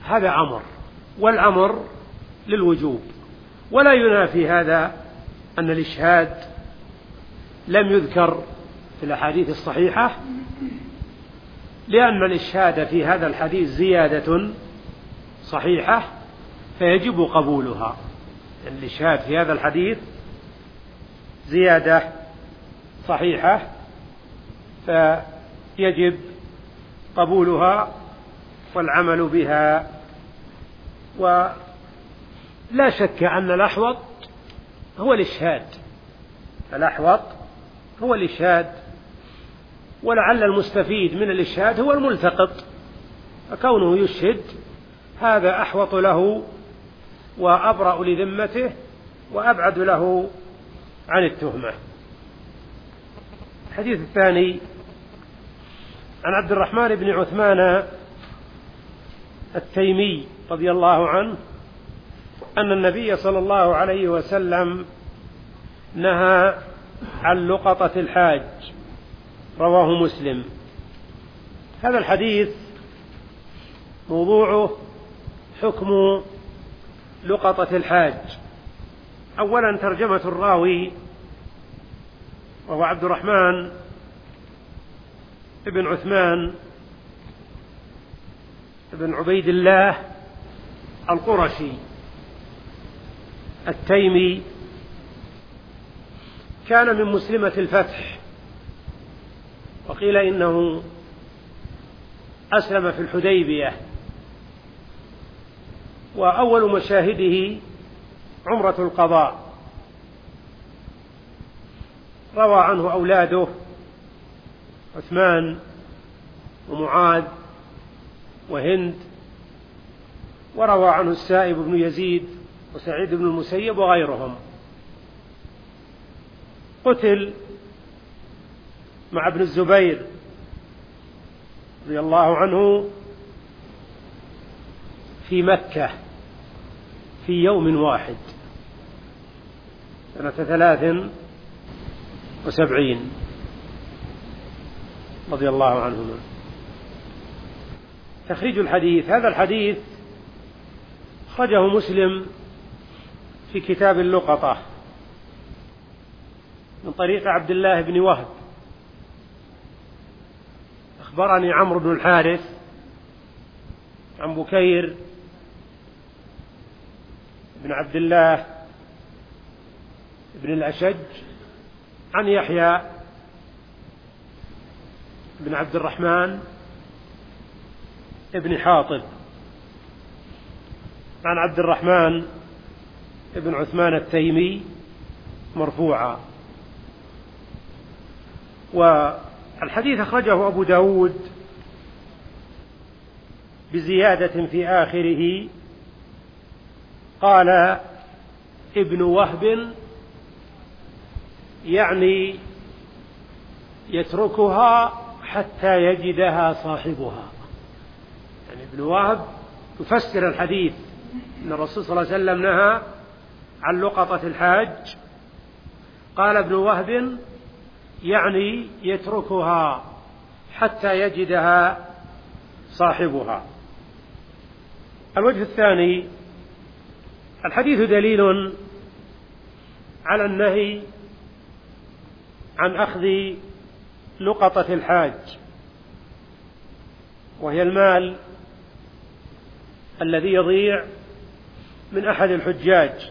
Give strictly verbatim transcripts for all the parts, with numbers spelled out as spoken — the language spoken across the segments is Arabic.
هذا أمر، والأمر للوجوب. ولا ينافي هذا أن الإشهاد لم يذكر في الأحاديث الصحيحة، لأن الإشهاد في هذا الحديث زيادة صحيحة فيجب قبولها. يعني الإشهاد في هذا الحديث زيادة صحيحة فيجب قبولها والعمل بها. ولا شك أن الأحوط هو الإشهاد، الأحوط هو الإشهاد، ولعل المستفيد من الإشهاد هو الملتقط، فكونه يشهد هذا أحوط له وأبرأ لذمته وأبعد له عن التهمة. الحديث الثاني عن عبد الرحمن بن عثمان التيمي رضي الله عنه أن النبي صلى الله عليه وسلم نهى عن لقطة الحاج، رواه مسلم. هذا الحديث موضوعه حكم لقطة الحاج. أولا ترجمة الراوي، وهو عبد الرحمن ابن عثمان ابن عبيد الله القرشي التيمي، كان من مسلمة الفتح، وقيل إنه أسلم في الحديبية، وأول مشاهده عمرة القضاء. روى عنه أولاده عثمان ومعاذ وهند، وروى عنه السائب بن يزيد وسعيد بن المسيب وغيرهم. قتل مع ابن الزبير رضي الله عنه في مكة في يوم واحد سنة ثلاث وسبعين رضي الله عنهما. تخريج الحديث. هذا الحديث أخرجه مسلم في كتاب اللقطة من طريق عبد الله بن وهب. أخبرني عمرو بن الحارث عن بكير بن عبد الله بن الأشج عن يحيى بن عبد الرحمن بن حاطب عن عبد الرحمن بن عثمان التيمي مرفوعا. والحديث أخرجه أبو داود بزيادة في آخره، قال ابن وهب يعني يتركها حتى يجدها صاحبها. يعني ابن وهب يفسر الحديث أن الرسول صلى الله عليه وسلم نهى عن لقطة الحاج، قال ابن وهب يعني يتركها حتى يجدها صاحبها. الوجه الثاني، الحديث دليل على النهي عن أخذ لقطة الحاج، وهي المال الذي يضيع من أحد الحجاج.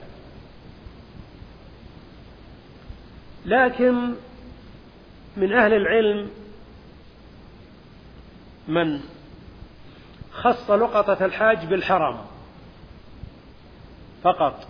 لكن من أهل العلم من خص لقطة الحاج بالحرم فقط،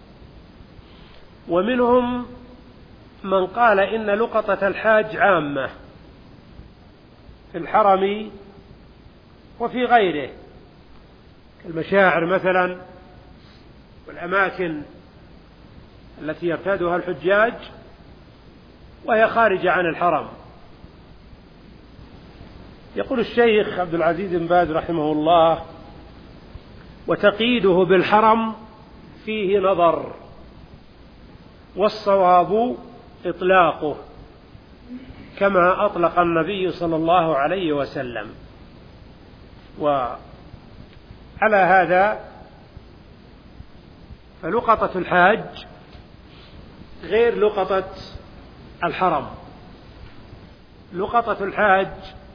ومنهم من قال إن لقطة الحاج عامة في الحرم وفي غيره، المشاعر مثلا والأماكن التي يرتادها الحجاج وهي خارجة عن الحرم. يقول الشيخ عبد العزيز بن باز رحمه الله: وتقييده بالحرم فيه نظر، والصواب إطلاقه كما أطلق النبي صلى الله عليه وسلم. وعلى على هذا فلقطة الحاج غير لقطة الحرم. لقطة الحاج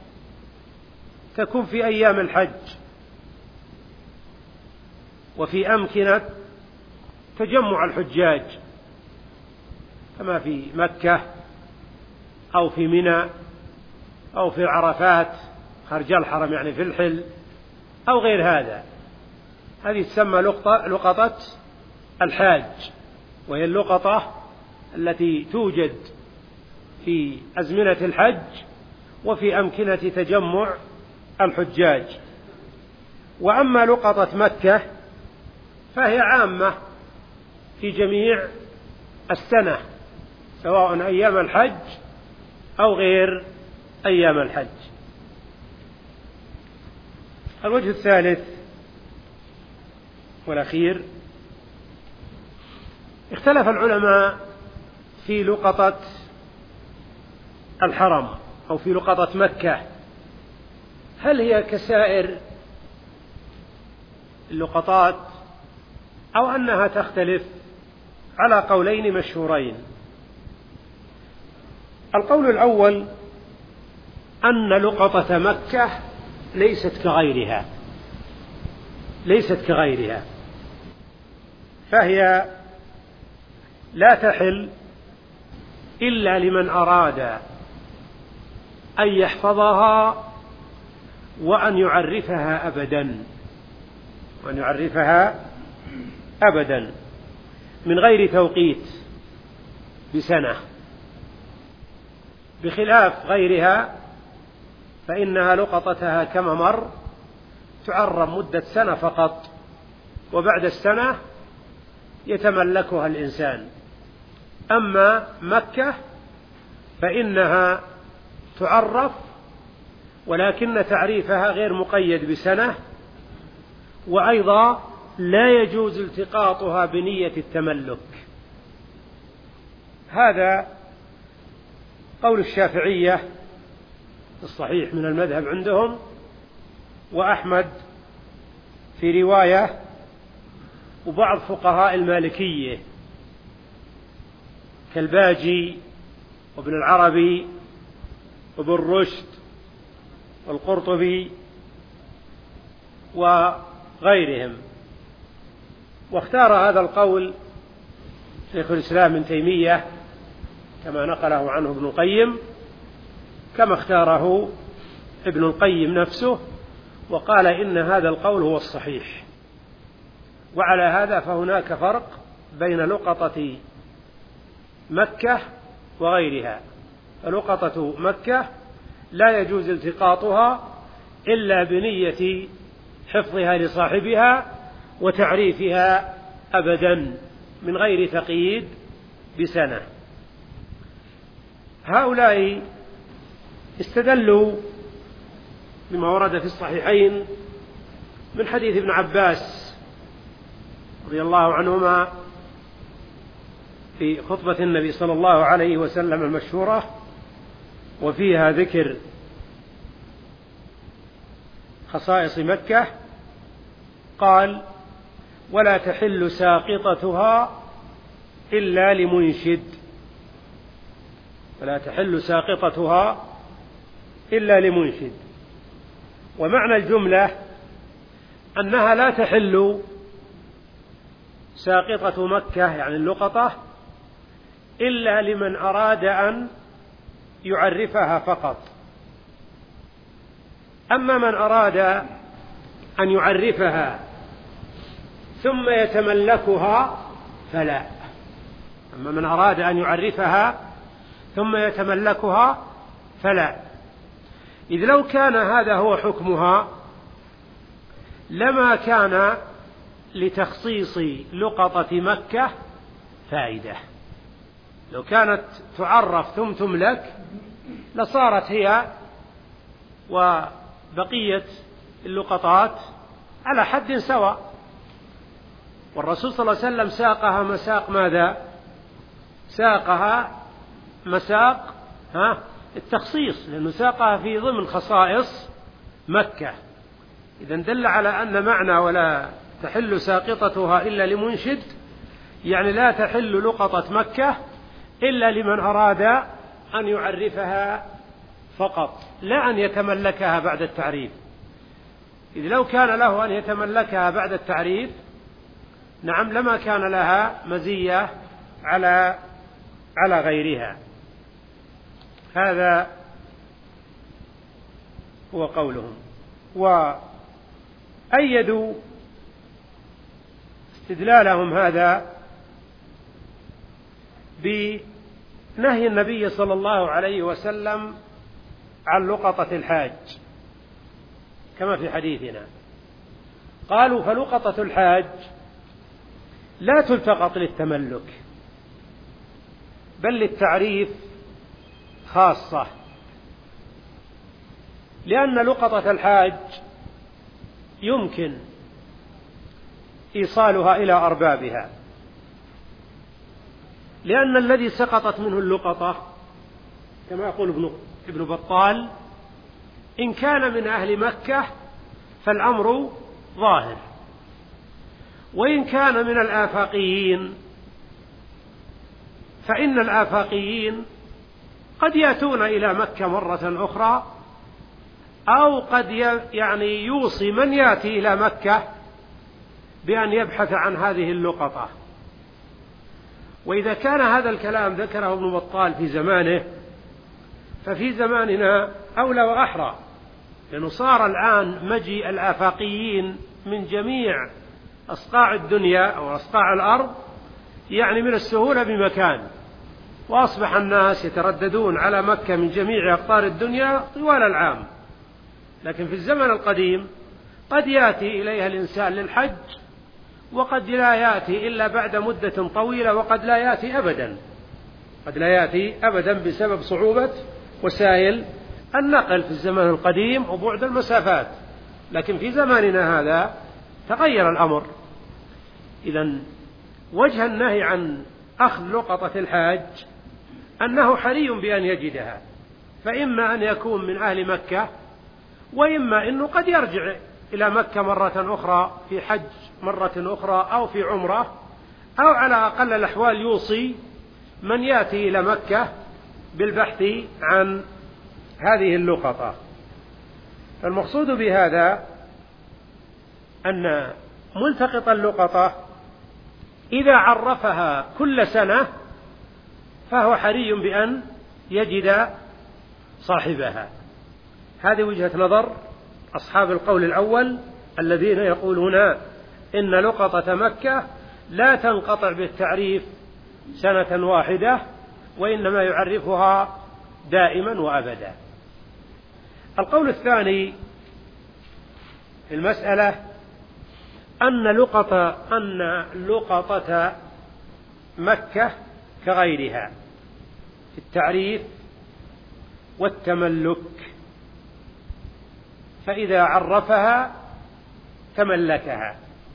تكون في أيام الحج وفي أمكنة تجمع الحجاج كما في مكة أو في منى أو في عرفات خارج الحرم يعني في الحل أو غير هذا. هذه تسمى لقطة الحاج، وهي اللقطة التي توجد في أزمنة الحج وفي أمكنة تجمع الحجاج. وأما لقطة مكة فهي عامة في جميع السنة سواء أيام الحج أو غير أيام الحج. الوجه الثالث والأخير، اختلف العلماء في لقطة الحرم أو في لقطة مكة، هل هي كسائر اللقطات أو أنها تختلف، على قولين مشهورين. القول الأول أن لقطة مكة ليست كغيرها ليست كغيرها فهي لا تحل إلا لمن أراد أن يحفظها وأن يعرفها أبدا وأن يعرفها أبدا من غير توقيت بسنة، بخلاف غيرها فإنها لقطتها كما مر تعرم مدة سنة فقط، وبعد السنة يتملكها الإنسان. أما مكة فإنها تعرف ولكن تعريفها غير مقيد بسنة، وأيضا لا يجوز التقاطها بنية التملك. هذا قول الشافعية الصحيح من المذهب عندهم، وأحمد في رواية، وبعض فقهاء المالكية كالباجي وابن العربي وابن رشد والقرطبي وغيرهم. واختار هذا القول شيخ الإسلام ابن تيمية كما نقله عنه ابن القيم، كما اختاره ابن القيم نفسه، وقال إن هذا القول هو الصحيح. وعلى هذا فهناك فرق بين لقطة مكة وغيرها. فلقطة مكة لا يجوز التقاطها إلا بنية حفظها لصاحبها وتعريفها أبدا من غير تقييد بسنة. هؤلاء استدلوا بما ورد في الصحيحين من حديث ابن عباس رضي الله عنهما في خطبة النبي صلى الله عليه وسلم المشهورة، وفيها ذكر خصائص مكة. قال: ولا تحل ساقطتها إلا لمنشد ولا تحل ساقطتها إلا لمنشد. ومعنى الجملة أنها لا تحل ساقطة مكة يعني اللقطة إلا لمن أراد أن يعرفها فقط. أما من أراد أن يعرفها ثم يتملكها فلا. أما من أراد أن يعرفها ثم يتملكها فلا، إذ لو كان هذا هو حكمها لما كان لتخصيص لقطة مكة فائدة. لو كانت تعرف ثم تملك لصارت هي وبقية اللقطات على حد سواء. والرسول صلى الله عليه وسلم ساقها مساق ماذا؟ ساقها مساق ها التخصيص، لأنه ساقها في ضمن خصائص مكة. إذن دل على أن معنى ولا تحل ساقطتها إلا لمنشد، يعني لا تحل لقطة مكة إلا لمن أراد أن يعرفها فقط، لا أن يتملكها بعد التعريف. إذ لو كان له أن يتملكها بعد التعريف نعم لما كان لها مزية على على غيرها. هذا هو قولهم. وأيدوا استدلالهم هذا بنهي النبي صلى الله عليه وسلم عن لقطة الحاج كما في حديثنا. قالوا فلقطة الحاج لا تلتقط للتملك بل للتعريف خاصة، لأن لقطة الحاج يمكن إيصالها إلى أربابها، لأن الذي سقطت منه اللقطة كما يقول ابن ابن بطال إن كان من أهل مكة فالأمر ظاهر، وإن كان من الآفاقيين فإن الآفاقيين قد يأتون إلى مكة مرة أخرى، أو قد يعني يوصي من يأتي إلى مكة بأن يبحث عن هذه اللقطة. وإذا كان هذا الكلام ذكره ابن بطال في زمانه ففي زماننا أولى وأحرى، لأنه صار الآن مجيء الآفاقيين من جميع أصقاع الدنيا أو أصقاع الأرض يعني من السهولة بمكان، وأصبح الناس يترددون على مكة من جميع أقطار الدنيا طوال العام. لكن في الزمن القديم قد يأتي إليها الإنسان للحج وقد لا يأتي إلا بعد مدة طويلة، وقد لا يأتي أبدا قد لا يأتي أبدا بسبب صعوبة وسائل النقل في الزمن القديم وبعد المسافات. لكن في زماننا هذا تغير الأمر. إذن وجه النهي عن أخذ لقطة الحاج أنه حري بأن يجدها، فإما أن يكون من أهل مكة، وإما أنه قد يرجع إلى مكة مرة أخرى في حج مرة أخرى أو في عمرة، أو على أقل الأحوال يوصي من يأتي إلى مكة بالبحث عن هذه اللقطة. فالمقصود بهذا أن ملتقط اللقطة إذا عرفها كل سنة فهو حري بأن يجد صاحبها. هذه وجهة نظر أصحاب القول الأول الذين يقولون إن لقطة مكة لا تنقطع بالتعريف سنة واحدة، وإنما يعرفها دائما وأبدا. القول الثاني في المسألة أن لقطة أن لقطة مكة كغيرها في التعريف والتملك، فإذا عرفها تملكها.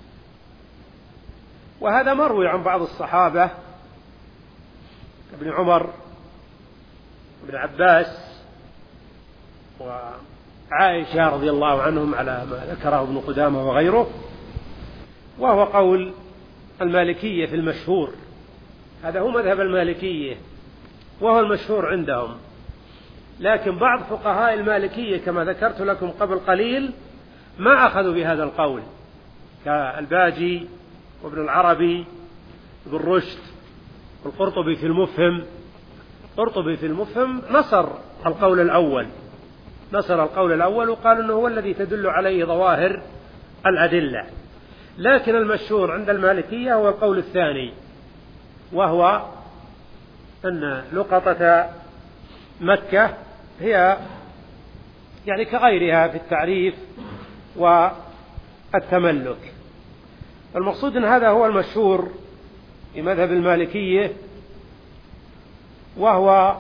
وهذا مروي عن بعض الصحابة ابن عمر وابن عباس وعائشة رضي الله عنهم على ما ذكره ابن قدامة وغيره، وهو قول المالكية في المشهور. هذا هو مذهب المالكية وهو المشهور عندهم. لكن بعض فقهاء المالكية كما ذكرت لكم قبل قليل ما أخذوا بهذا القول، كالباجي وابن العربي وابن رشد والقرطبي في المفهم. قرطبي في المفهم نصر القول الأول نصر القول الأول وقال أنه هو الذي تدل عليه ظواهر الأدلة. لكن المشهور عند المالكية هو القول الثاني، وهو أن لقطة مكة هي يعني كغيرها في التعريف والتملك. المقصود أن هذا هو المشهور في مذهب المالكية، وهو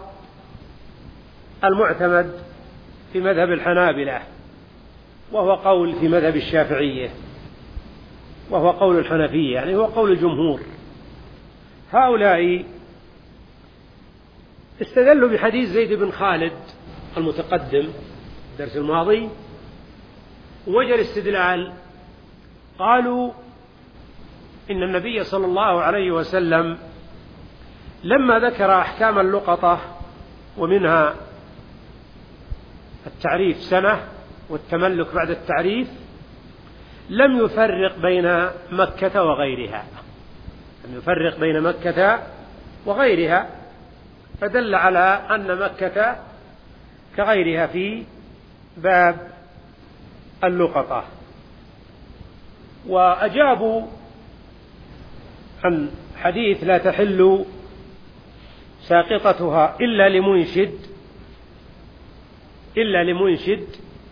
المعتمد في مذهب الحنابلة، وهو قول في مذهب الشافعية، وهو قول الحنفية، يعني هو قول الجمهور. هؤلاء استدلوا بحديث زيد بن خالد المتقدم الدرس الماضي، وجه الاستدلال قالوا إن النبي صلى الله عليه وسلم لما ذكر أحكام اللقطة ومنها التعريف سنة والتملك بعد التعريف لم يفرق بين مكة وغيرها، لم يفرق بين مكة وغيرها، فدل على أن مكة كغيرها في باب اللقطة. وأجابوا عن حديث لا تحل ساقطتها إلا لمنشد إلا لمنشد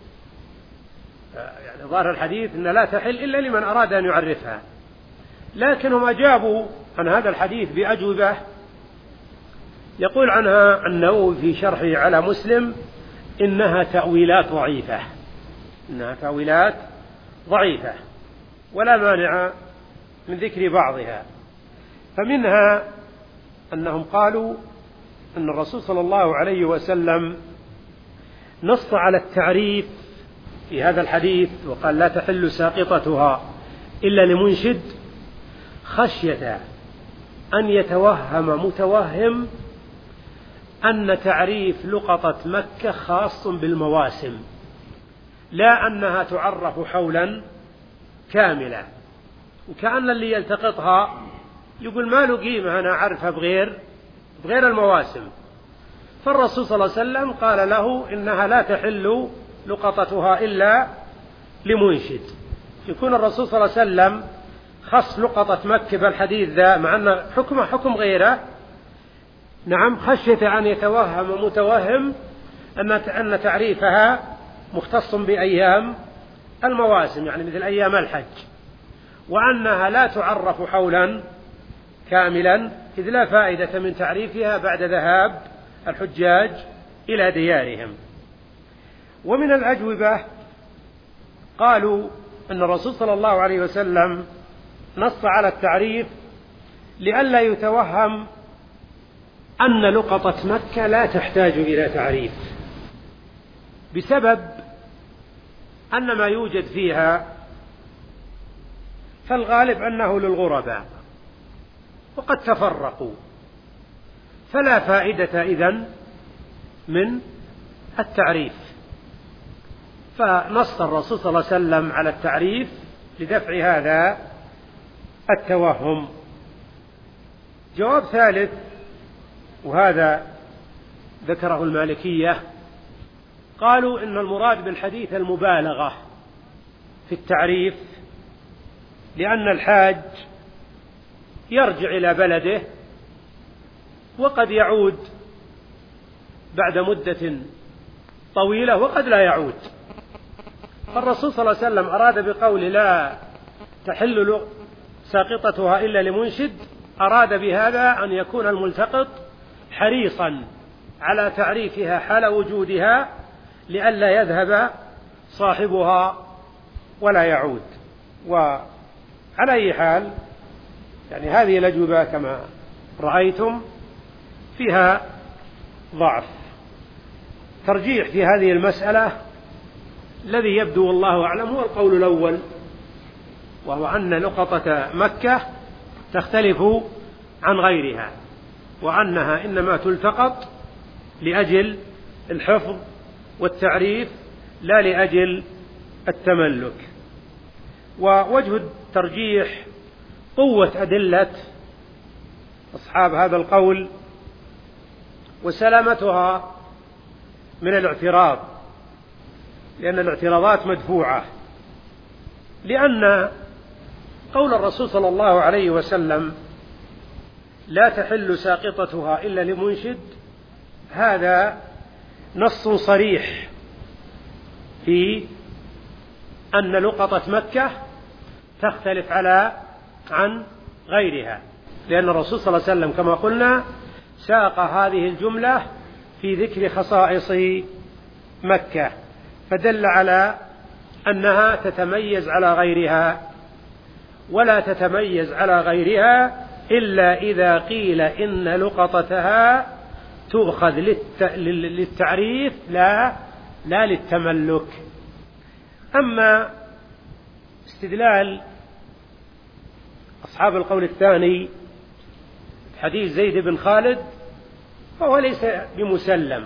يعني ظاهر الحديث أن لا تحل إلا لمن أراد أن يعرفها، لكنهم أجابوا عن هذا الحديث بأجوبة يقول عنها النووي في شرحه على مسلم إنها تأويلات ضعيفة، إنها تأويلات ضعيفة ولا مانع من ذكر بعضها. فمنها أنهم قالوا أن الرسول صلى الله عليه وسلم نص على التعريف في هذا الحديث وقال لا تحل ساقطتها إلا لمنشد خشية أن يتوهم متوهم أن تعريف لقطة مكة خاص بالمواسم، لا أنها تعرف حولا كاملا، وكأن اللي يلتقطها يقول ما له قيمة أنا أعرفها بغير بغير المواسم. فالرسول صلى الله عليه وسلم قال له إنها لا تحل لقطتها إلا لمنشد. يكون الرسول صلى الله عليه وسلم خص لقطة مكة بالحديث ذا مع أن حكمه حكم غيره، نعم، خشية أن يتوهم متوهم أن أن تعريفها مختص بأيام المواسم، يعني مثل أيام الحج، وأنها لا تعرف حولا كاملا إذ لا فائدة من تعريفها بعد ذهاب الحجاج إلى ديارهم. ومن الأجوبة قالوا أن الرسول صلى الله عليه وسلم نص على التعريف لئلا يتوهم أن لقطة مكة لا تحتاج إلى تعريف، بسبب أن ما يوجد فيها فالغالب أنه للغرباء وقد تفرقوا، فلا فائدة إذن من التعريف. فنص الرسول صلى الله عليه وسلم على التعريف لدفع هذا التوهم. جواب ثالث، وهذا ذكره المالكية، قالوا إن المراد بالحديث المبالغة في التعريف، لأن الحاج يرجع إلى بلده وقد يعود بعد مدة طويلة وقد لا يعود. فالرسول صلى الله عليه وسلم أراد بقول لا تحل ساقطتها إلا لمنشد، أراد بهذا أن يكون الملتقط حريصا على تعريفها حال وجودها لئلا يذهب صاحبها ولا يعود. وعلى أي حال يعني هذه الأجوبة كما رأيتم فيها ضعف. ترجيح في هذه المسألة الذي يبدو والله أعلم هو القول الأول، وهو أن لقطة مكة تختلف عن غيرها، وأنها إنما تلتقط لأجل الحفظ والتعريف لا لأجل التملك. ووجه الترجيح قوة أدلة أصحاب هذا القول وسلامتها من الاعتراض، لأن الاعتراضات مدفوعة، لأن قول الرسول صلى الله عليه وسلم لا تحل ساقطتها إلا لمنشد هذا نص صريح في أن لقطة مكة تختلف على عن غيرها، لأن الرسول صلى الله عليه وسلم كما قلنا ساق هذه الجملة في ذكر خصائص مكة، فدل على أنها تتميز على غيرها، ولا تتميز على غيرها إلا إذا قيل إن لقطتها تؤخذ للتعريف لا لا للتملك. أما استدلال أصحاب القول الثاني حديث زيد بن خالد فهو ليس بمسلم،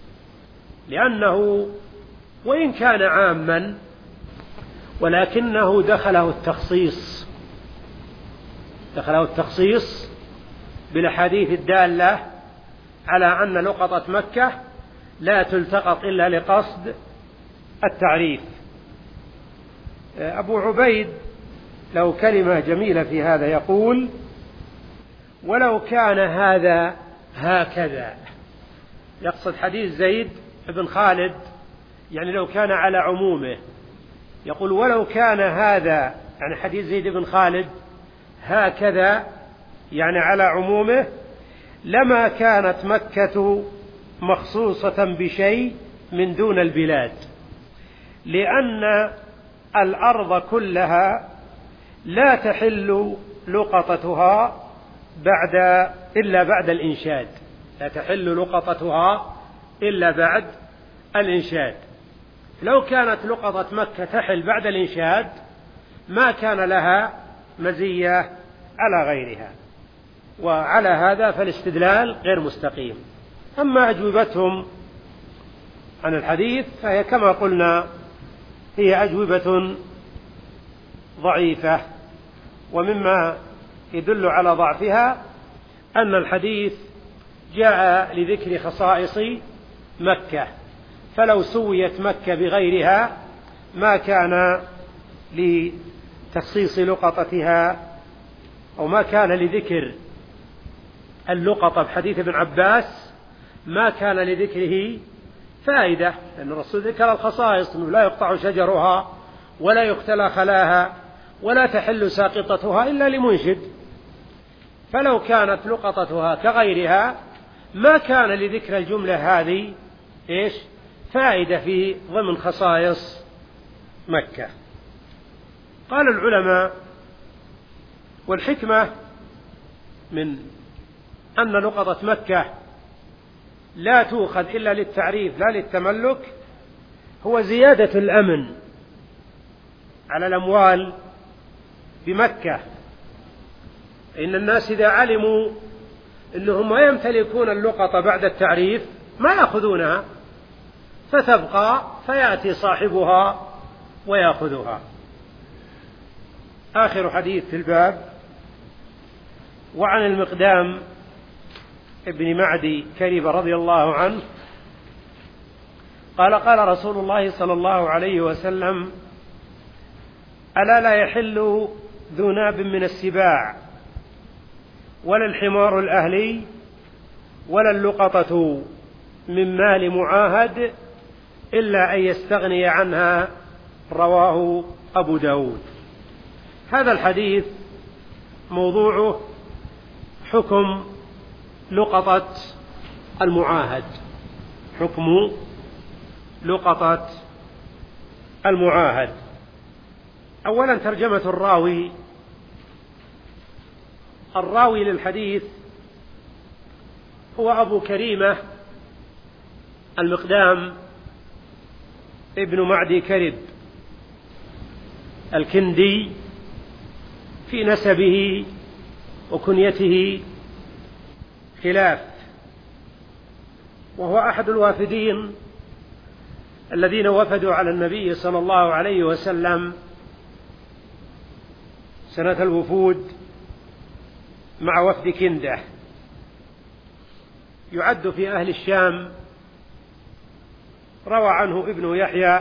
لأنه وإن كان عاما ولكنه دخله التخصيص دخله التخصيص بالأحاديث الدالة على أن لقطة مكة لا تلتقط إلا لقصد التعريف. أبو عبيد له كلمة جميلة في هذا، يقول: ولو كان هذا هكذا، يقصد حديث زيد بن خالد، يعني لو كان على عمومه. يقول: ولو كان هذا، يعني حديث زيد بن خالد، هكذا يعني على عمومه، لما كانت مكة مخصوصة بشيء من دون البلاد، لأن الأرض كلها لا تحل لقطتها بعد إلا بعد الإنشاد لا تحل لقطتها إلا بعد الإنشاد. لو كانت لقطة مكة تحل بعد الإنشاد ما كان لها مزية على غيرها، وعلى هذا فالاستدلال غير مستقيم. أما أجوبتهم عن الحديث فهي كما قلنا هي أجوبة ضعيفة، ومما يدل على ضعفها أن الحديث جاء لذكر خصائص مكة، فلو سويت مكة بغيرها ما كان لتخصيص لقطتها، أو ما كان لذكر اللقطة بحديث ابن عباس ما كان لذكره فائدة، لأن الرسول ذكر الخصائص: أنه لا يقطع شجرها ولا يختلى خلاها ولا تحل ساقطتها إلا لمنشد. فلو كانت لقطتها كغيرها ما كان لذكر الجملة هذه إيش فائدة في ضمن خصائص مكة. قال العلماء: والحكمة من أن لقطة مكة لا تؤخذ إلا للتعريف لا للتملك هو زيادة الأمن على الأموال بمكة. إن الناس إذا علموا أنهم ما يمتلكون اللقطة بعد التعريف ما يأخذونها، فتبقى فيأتي صاحبها ويأخذها. آخر حديث في الباب: وعن المقدام ابن معدي كرب رضي الله عنه قال: قال رسول الله صلى الله عليه وسلم: ألا لا يحل ذو ناب من السباع ولا الحمار الأهلي ولا اللقطة من مال معاهد إلا أن يستغني عنها. رواه أبو داود. هذا الحديث موضوعه حكم لقطة المعاهد حكم لقطة المعاهد. أولا ترجمة الراوي. الراوي للحديث هو أبو كريمة المقدام ابن معدي كرب الكندي، في نسبه وكنيته خلاف، وهو أحد الوافدين الذين وفدوا على النبي صلى الله عليه وسلم سنة الوفود مع وفد كندة. يعد في أهل الشام. روى عنه ابن يحيى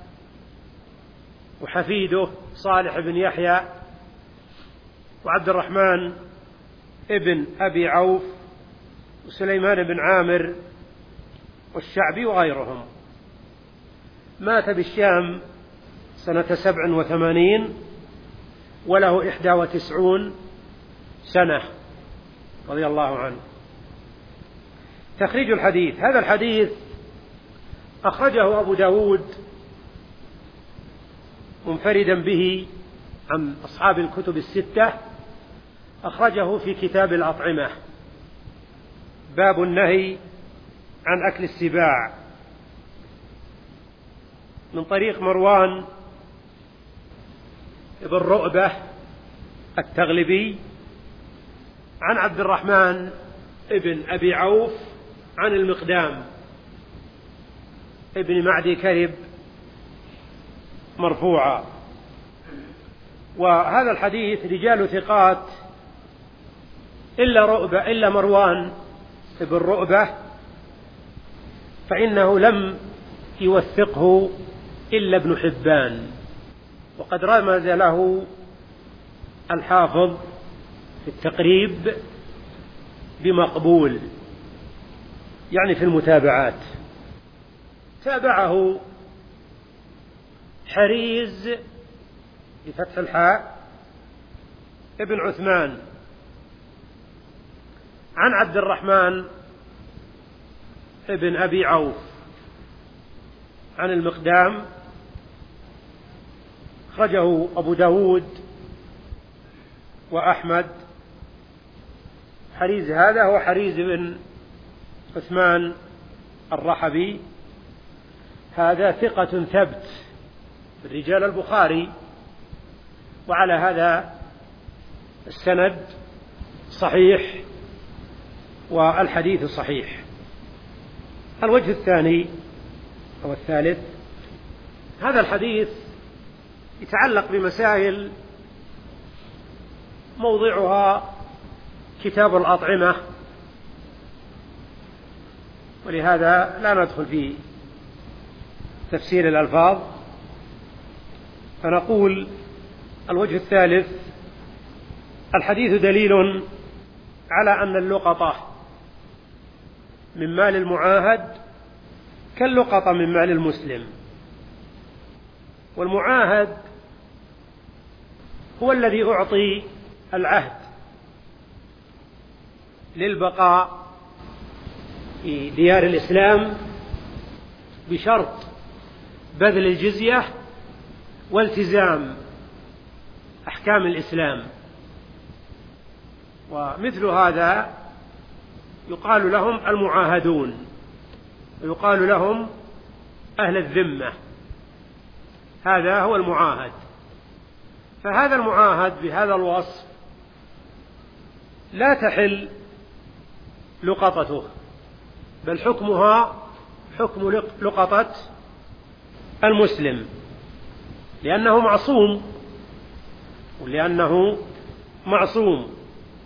وحفيده صالح بن يحيى وعبد الرحمن ابن أبي عوف وسليمان بن عامر والشعبي وغيرهم. مات بالشام سنة سبع وثمانين وله إحدى وتسعون سنة رضي الله عنه. تخريج الحديث. هذا الحديث أخرجه أبو داود منفردا به عن أصحاب الكتب الستة. أخرجه في كتاب الأطعمة باب النهي عن أكل السباع من طريق مروان بن رؤبة التغلبي عن عبد الرحمن ابن أبي عوف عن المقدام ابن معدي كرب مرفوعا. وهذا الحديث رجال ثقات إلا رؤبة إلا مروان ابن رؤبة فإنه لم يوثقه إلا ابن حبان، وقد رمز له الحافظ في التقريب بمقبول، يعني في المتابعات. تابعه حريز بفتح الحاء ابن عثمان عن عبد الرحمن ابن أبي عوف عن المقدام، أخرجه أبو داود وأحمد. حريز هذا هو حريز بن عثمان الرحبي، هذا ثقة ثبت من رجال البخاري، وعلى هذا السند صحيح والحديث صحيح. الوجه الثاني أو الثالث، هذا الحديث يتعلق بمسائل موضعها كتاب الأطعمة، ولهذا لا ندخل في تفسير الألفاظ، فنقول الوجه الثالث: الحديث دليل على أن اللقطة من مال المعاهد كاللقطة من مال المسلم، والمعاهد هو الذي أعطي العهد للبقاء في ديار الإسلام بشرط بذل الجزية والتزام أحكام الإسلام. ومثل هذا يقال لهم المعاهدون، ويقال لهم أهل الذمة، هذا هو المعاهد. فهذا المعاهد بهذا الوصف لا تحل لقطته، بل حكمها حكم لقطة المسلم، لأنه معصوم ولأنه معصوم.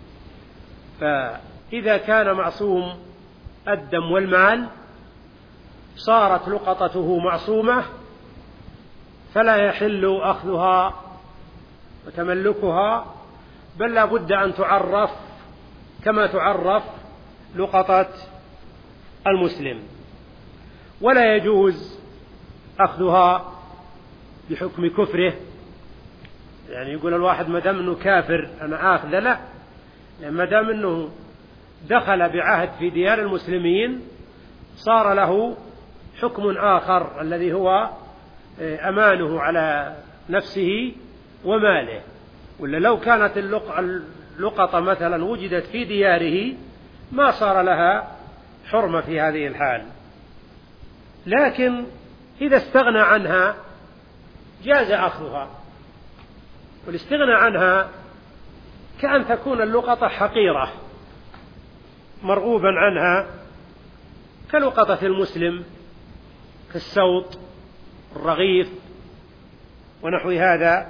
فإذا كان معصوم الدم والمال صارت لقطته معصومة، فلا يحل أخذها وتملكها، بل لا بد أن تعرف كما تعرف لقطة المسلم، ولا يجوز أخذها بحكم كفره. يعني يقول الواحد ما دام أنه كافر أنا آخذ، لا، لما دام أنه دخل بعهد في ديار المسلمين صار له حكم آخر الذي هو أمانه على نفسه وماله. ولا لو كانت اللقطة مثلا وجدت في دياره ما صار لها حرمة في هذه الحال، لكن إذا استغنى عنها جاز أخذها. والاستغنى عنها كأن تكون اللقطة حقيرة مرغوبا عنها، كلقطة المسلم كالسوط الرغيف ونحو هذا.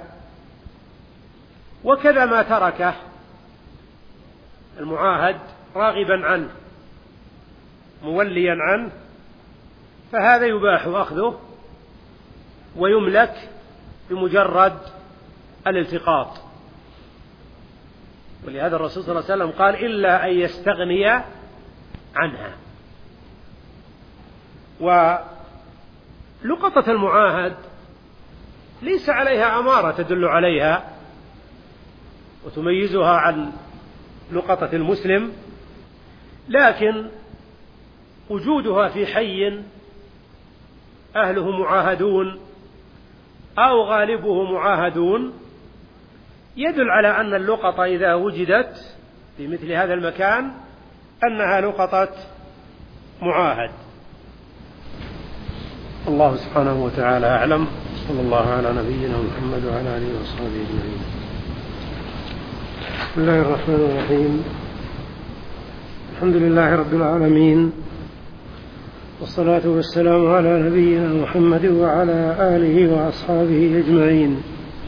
وكذا ما تركه المعاهد راغبا عنه موليا عنه، فهذا يباح أخذه ويملك بمجرد الالتقاط. ولهذا الرسول صلى الله عليه وسلم قال: إلا أن يستغني عنها. ولقطة المعاهد ليس عليها أمارة تدل عليها وتميزها عن لقطة المسلم، لكن وجودها في حي أهله معاهدون أو غالبه معاهدون يدل على أن اللقطة إذا وجدت في مثل هذا المكان أنها لقطة معاهد. الله سبحانه وتعالى أعلم. صلى الله على نبينا محمد وعلى آله وصحبه أجمعين. بسم الله الرحمن الرحيم. الحمد لله رب العالمين، والصلاة والسلام على نبينا محمد وعلى آله وأصحابه أجمعين.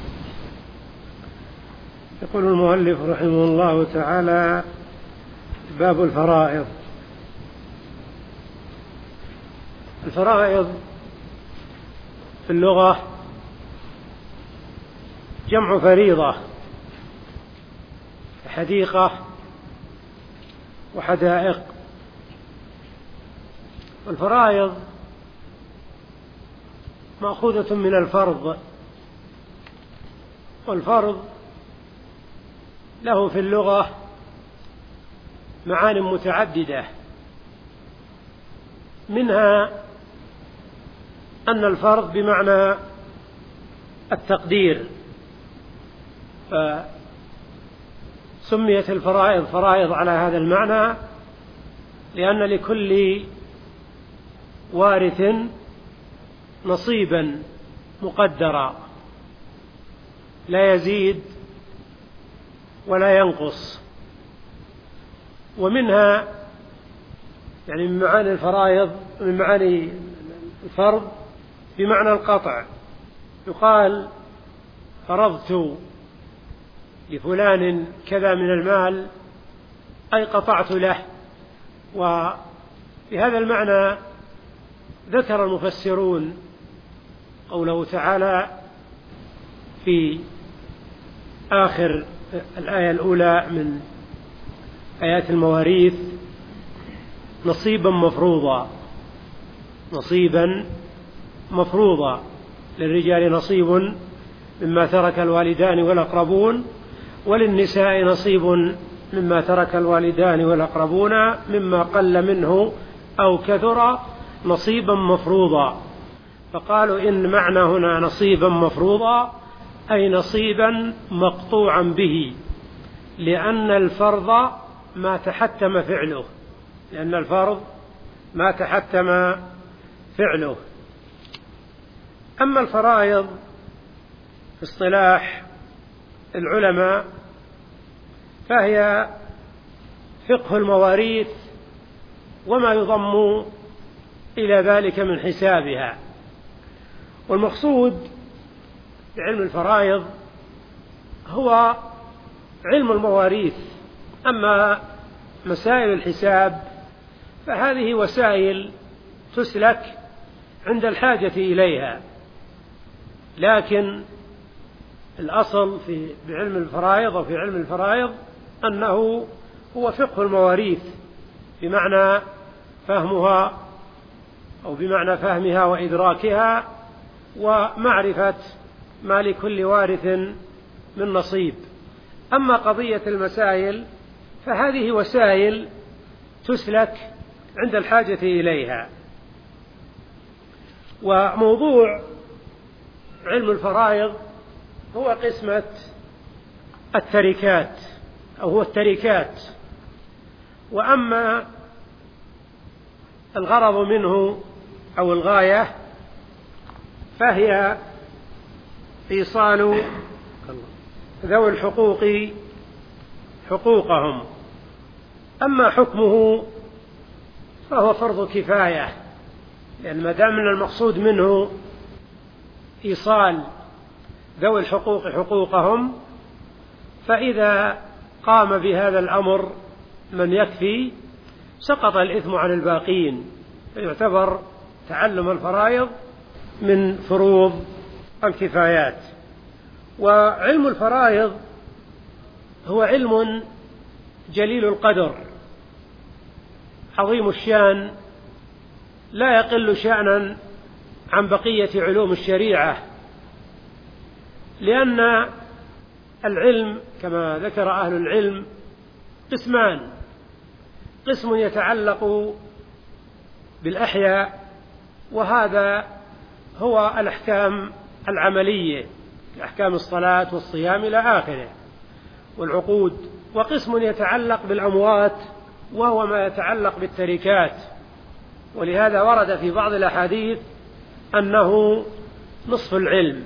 يقول المؤلف رحمه الله تعالى: باب الفرائض. الفرائض في اللغة جمع فريضة، حديقة وحدائق. والفرائض مأخوذة من الفرض، والفرض له في اللغة معان متعددة، منها أن الفرض بمعنى التقدير، فسميت الفرائض فرائض على هذا المعنى، لأن لكل وارث نصيبا مقدرا لا يزيد ولا ينقص. ومنها يعني من معاني الفرائض، من معاني الفرض بمعنى القطع، يقال فرضت لفلان كذا من المال، أي قطعت له. وبهذا المعنى ذكر المفسرون قوله تعالى في آخر الآية الأولى من آيات المواريث: نصيبا مفروضا، نصيبا مفروضا للرجال نصيب مما ترك الوالدان والأقربون، وللنساء نصيب مما ترك الوالدان والأقربون مما قل منه أو كثر نصيبا مفروضا. فقالوا إن معنى هنا نصيبا مفروضا أي نصيبا مقطوعا به، لأن الفرض ما تحتم فعله، لأن الفرض ما تحتم فعله. أما الفرائض في اصطلاح العلماء فهي فقه المواريث وما يضم إلى ذلك من حسابها. والمقصود بعلم الفرائض هو علم المواريث. أما مسائل الحساب فهذه وسائل تسلك عند الحاجة إليها، لكن الأصل في بعلم الفرائض أو في علم الفرائض أنه هو فقه المواريث، بمعنى فهمها أو بمعنى فهمها وإدراكها ومعرفة ما لكل وارث من نصيب. أما قضية المسائل فهذه وسائل تسلك عند الحاجة إليها. وموضوع علم الفرائض هو قسمة التركات أو هو التركات. وأما الغرض منه أو الغاية فهي إيصال ذوي الحقوق حقوقهم. أما حكمه فهو فرض كفاية، لأن ما دام من المقصود منه إيصال ذوي الحقوق حقوقهم، فإذا قام بهذا الأمر من يكفي سقط الإثم عن الباقين، فيعتبر تعلم الفرائض من فروض الكفايات. وعلم الفرائض هو علم جليل القدر عظيم الشان، لا يقل شأنا عن بقية علوم الشريعة، لأن العلم كما ذكر أهل العلم قسمان: قسم يتعلق بالأحياء، وهذا هو الأحكام العملية، أحكام الصلاة والصيام إلى آخره والعقود. وقسم يتعلق بالأموات، وهو ما يتعلق بالتركات. ولهذا ورد في بعض الأحاديث أنه نصف العلم.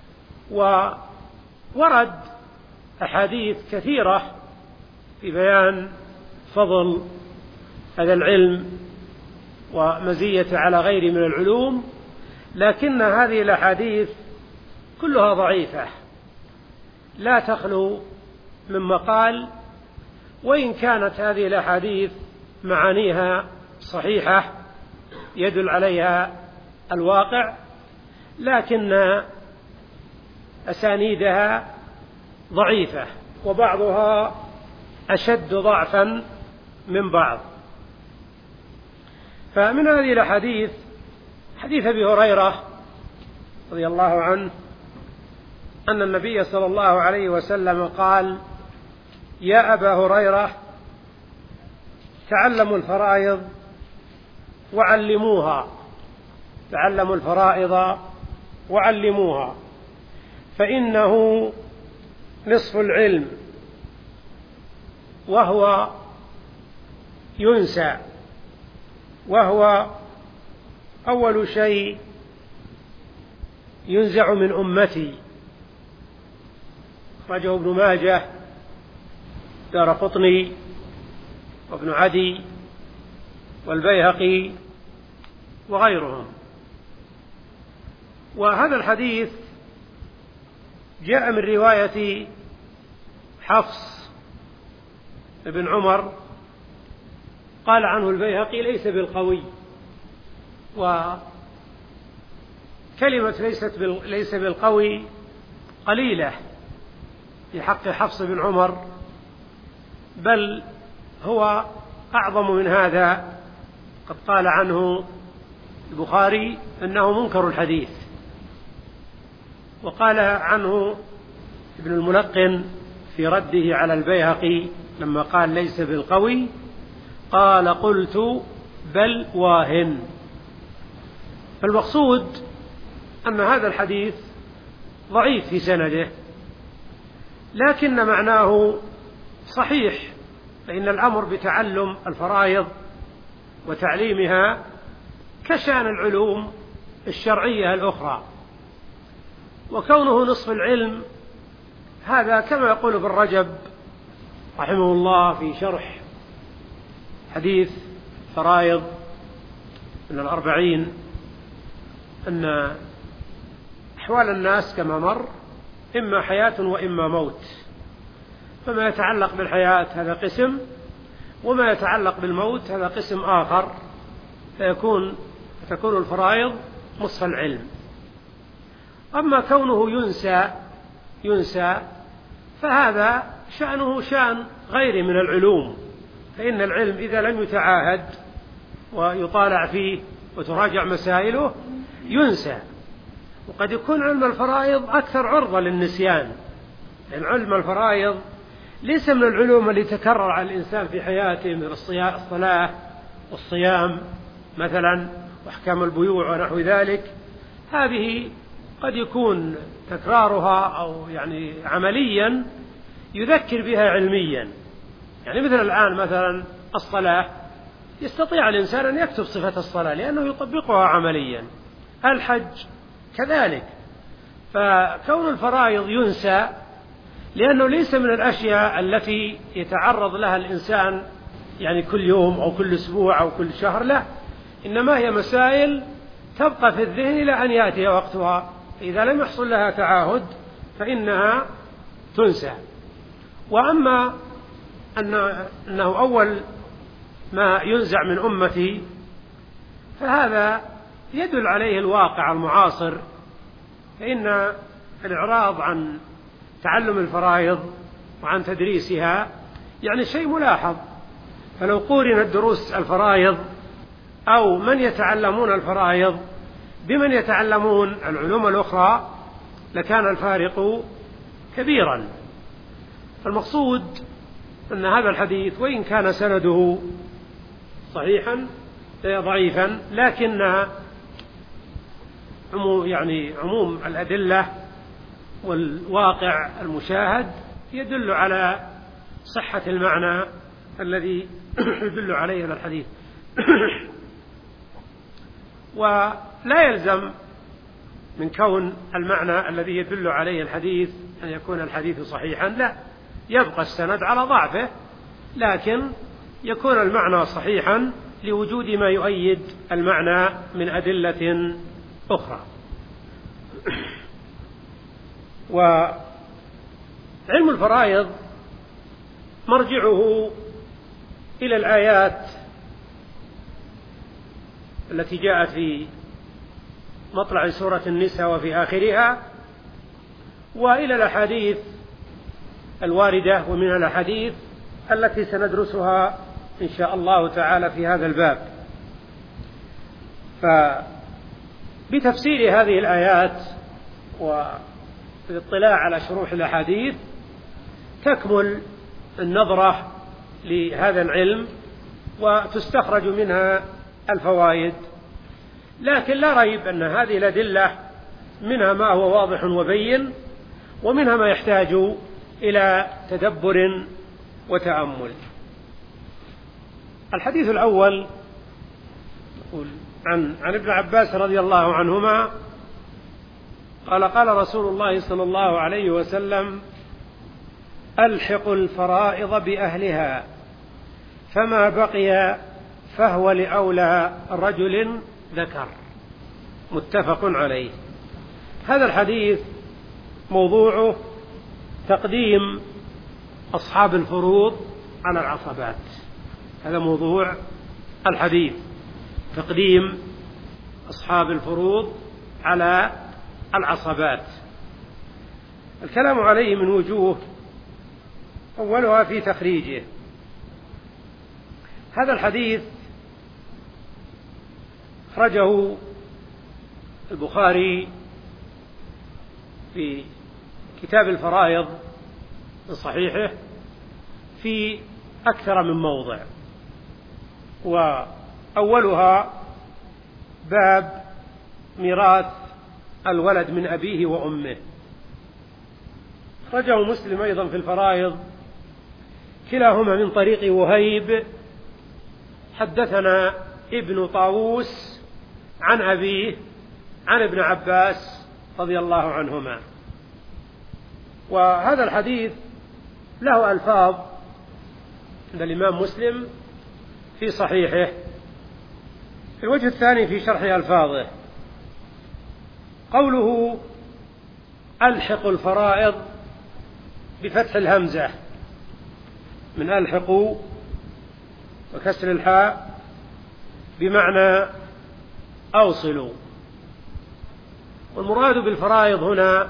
وورد أحاديث كثيرة في بيان فضل هذا العلم ومزيته على غيره من العلوم، لكن هذه الأحاديث كلها ضعيفة لا تخلو من مقال، وإن كانت هذه الأحاديث معانيها صحيحة يدل عليها الواقع، لكن أسانيدها ضعيفة وبعضها أشد ضعفا من بعض. فمن هذه الأحاديث حديث أبي هريرة رضي الله عنه أن النبي صلى الله عليه وسلم قال: يا أبا هريرة تعلموا الفرائض وعلموها تعلموا الفرائض وعلموها فإنه نصف العلم وهو ينسى، وهو أول شيء ينزع من أمتي. أخرجه ابن ماجه، دارقطني، وابن عدي، والبيهقي وغيرهم. وهذا الحديث جاء من رواية حفص بن عمر، قال عنه البيهقي: ليس بالقوي. وكلمة ليست ليس بالقوي قليلة في حق حفص بن عمر، بل هو أعظم من هذا. قد قال عنه البخاري أنه منكر الحديث، وقال عنه ابن الملقن في رده على البيهقي لما قال ليس بالقوي، قال: قلت بل واهن. فالمقصود أن هذا الحديث ضعيف في سنده، لكن معناه صحيح، فإن الأمر بتعلم الفرائض وتعليمها كشأن العلوم الشرعية الأخرى. وكونه نصف العلم هذا كما يقول ابن رجب رحمه الله في شرح حديث فرائض من الأربعين، أن أحوال الناس كما مر إما حياة وإما موت، فما يتعلق بالحياة هذا قسم، وما يتعلق بالموت هذا قسم آخر، فيكون تكون الفرائض نصف العلم. أما كونه ينسى ينسى فهذا شأنه شأن غير من العلوم، فإن العلم إذا لم يتعاهد ويطالع فيه وتراجع مسائله ينسى. وقد يكون علم الفرائض أكثر عرضة للنسيان، لأن علم الفرائض ليس من العلوم اللي تكرر على الإنسان في حياته، من الصلاة والصيام مثلا وأحكام البيوع ونحو ذلك. هذه قد يكون تكرارها أو يعني عمليا يذكر بها علميا، يعني مثل الآن مثلا الصلاة يستطيع الإنسان أن يكتب صفة الصلاة لأنه يطبقها عمليا، الحج كذلك. فكون الفرائض ينسى لأنه ليس من الأشياء التي يتعرض لها الإنسان يعني كل يوم أو كل أسبوع أو كل شهر، لا، إنما هي مسائل تبقى في الذهن إلى أن يأتي وقتها، إذا لم يحصل لها تعاهد فإنها تنسى. وأما أنه أول ما ينزع من أمتي فهذا يدل عليه الواقع المعاصر، فإن الإعراض عن تعلم الفرائض وعن تدريسها يعني شيء ملاحظ. فلو قورنت دروس الفرائض أو من يتعلمون الفرائض بمن يتعلمون العلوم الأخرى لكان الفارق كبيرا. فالمقصود أن هذا الحديث وإن كان سنده صحيحا ضعيفا، لكن عموم يعني عموم الأدلة والواقع المشاهد يدل على صحة المعنى الذي يدل عليه هذا الحديث. ولا يلزم من كون المعنى الذي يدل عليه الحديث أن يكون الحديث صحيحا، لا، يبقى السند على ضعفه، لكن يكون المعنى صحيحا لوجود ما يؤيد المعنى من أدلة أخرى. وعلم الفرائض مرجعه إلى الآيات التي جاءت في مطلع سورة النساء وفي آخرها، وإلى الأحاديث الواردة ومن الأحاديث التي سندرسها إن شاء الله تعالى في هذا الباب. فبتفسير هذه الآيات والاطلاع على شروح الأحاديث تكمل النظرة لهذا العلم وتستخرج منها الفوائد، لكن لا ريب أن هذه الأدلة منها ما هو واضح وبين، ومنها ما يحتاج إلى تدبر وتأمل. الحديث الأول عن عن ابن عباس رضي الله عنهما قال: قال رسول الله صلى الله عليه وسلم: ألحقوا الفرائض بأهلها، فما بقي فهو لأولى رجل ذكر. متفق عليه. هذا الحديث موضوعه تقديم أصحاب الفروض على العصبات. هذا موضوع الحديث، تقديم أصحاب الفروض على العصبات. الكلام عليه من وجوه، أولها في تخريجه. هذا الحديث أخرجه البخاري في كتاب الفرائض من صحيحه في أكثر من موضع، وأولها باب ميراث الولد من أبيه وأمه. أخرجه مسلم أيضا في الفرائض، كلاهما من طريق وهيب حدثنا ابن طاووس عن أبيه عن ابن عباس رضي الله عنهما. وهذا الحديث له ألفاظ عند الإمام مسلم في صحيحه. الوجه الثاني في شرح ألفاظه قوله: ألحق الفرائض بفتح الهمزة من ألحقوا وكسر الحاء بمعنى أوصلوا. والمراد بالفرائض هنا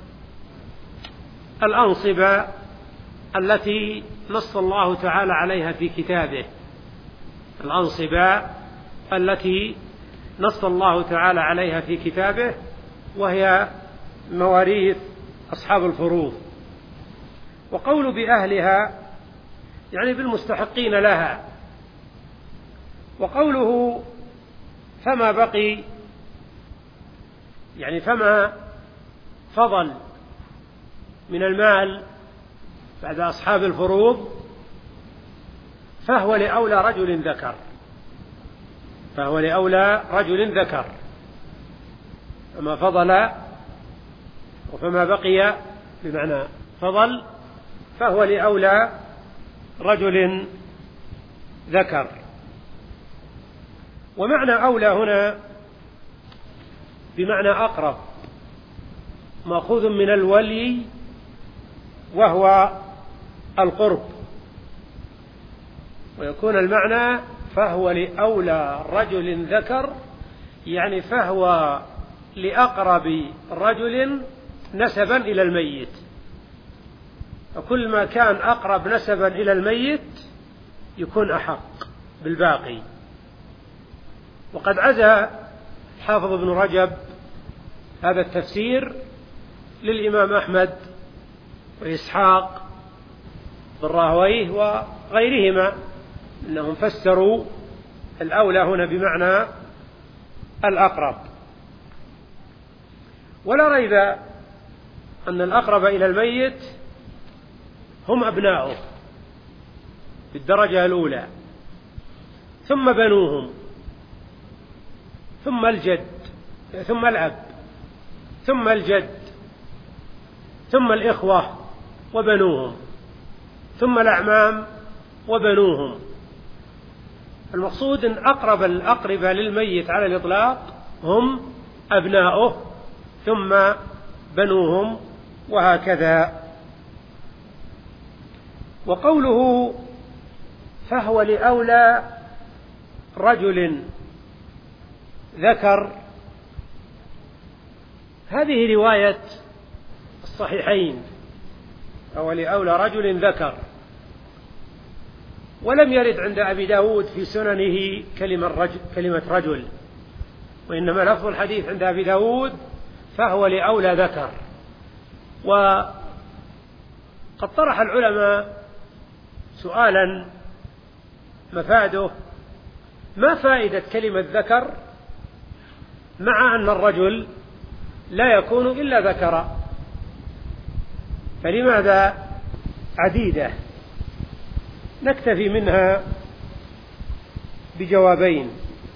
الأنصبة التي نص الله تعالى عليها في كتابه، الأنصبة التي نص الله تعالى عليها في كتابه، وهي مواريث أصحاب الفروض. وقول بأهلها يعني بالمستحقين لها. وقوله فما بقي يعني فما فضل من المال بعد أصحاب الفروض فهو لأولى رجل ذكر، فهو لأولى رجل ذكر. فما فضل وفما بقي بمعنى فضل فهو لأولى رجل ذكر. ومعنى أولى هنا بمعنى أقرب، مأخوذ من الولي وهو القرب، ويكون المعنى فهو لأولى رجل ذكر، يعني فهو لأقرب رجل نسبا إلى الميت، وكل ما كان أقرب نسبا إلى الميت يكون أحق بالباقي. وقد عزى حافظ ابن رجب هذا التفسير للإمام أحمد وإسحاق بن راهويه وغيرهما، أنهم فسروا الأولى هنا بمعنى الأقرب. ولا ريب أن الأقرب إلى الميت هم أبناؤه بالدرجة الأولى، ثم بنوهم، ثم الجد، ثم الأب، ثم الجد، ثم الإخوة وبنوهم، ثم الأعمام وبنوهم. المقصود أن أقرب الأقربة للميت على الإطلاق هم أبناؤه ثم بنوهم وهكذا. وقوله فهو لأولى رجل ذكر، هذه رواية الصحيحين، فهو لأولى رجل ذكر، ولم يرد عند أبي داود في سننه كلمة رجل, كلمة رجل، وإنما لفظ الحديث عند أبي داود فهو لأولى ذكر. وقد طرح العلماء سؤالا مفاده: ما فائدة كلمة ذكر مع أن الرجل لا يكون إلا ذكرا؟ فلماذا عديدة؟ نكتفي منها بجوابين.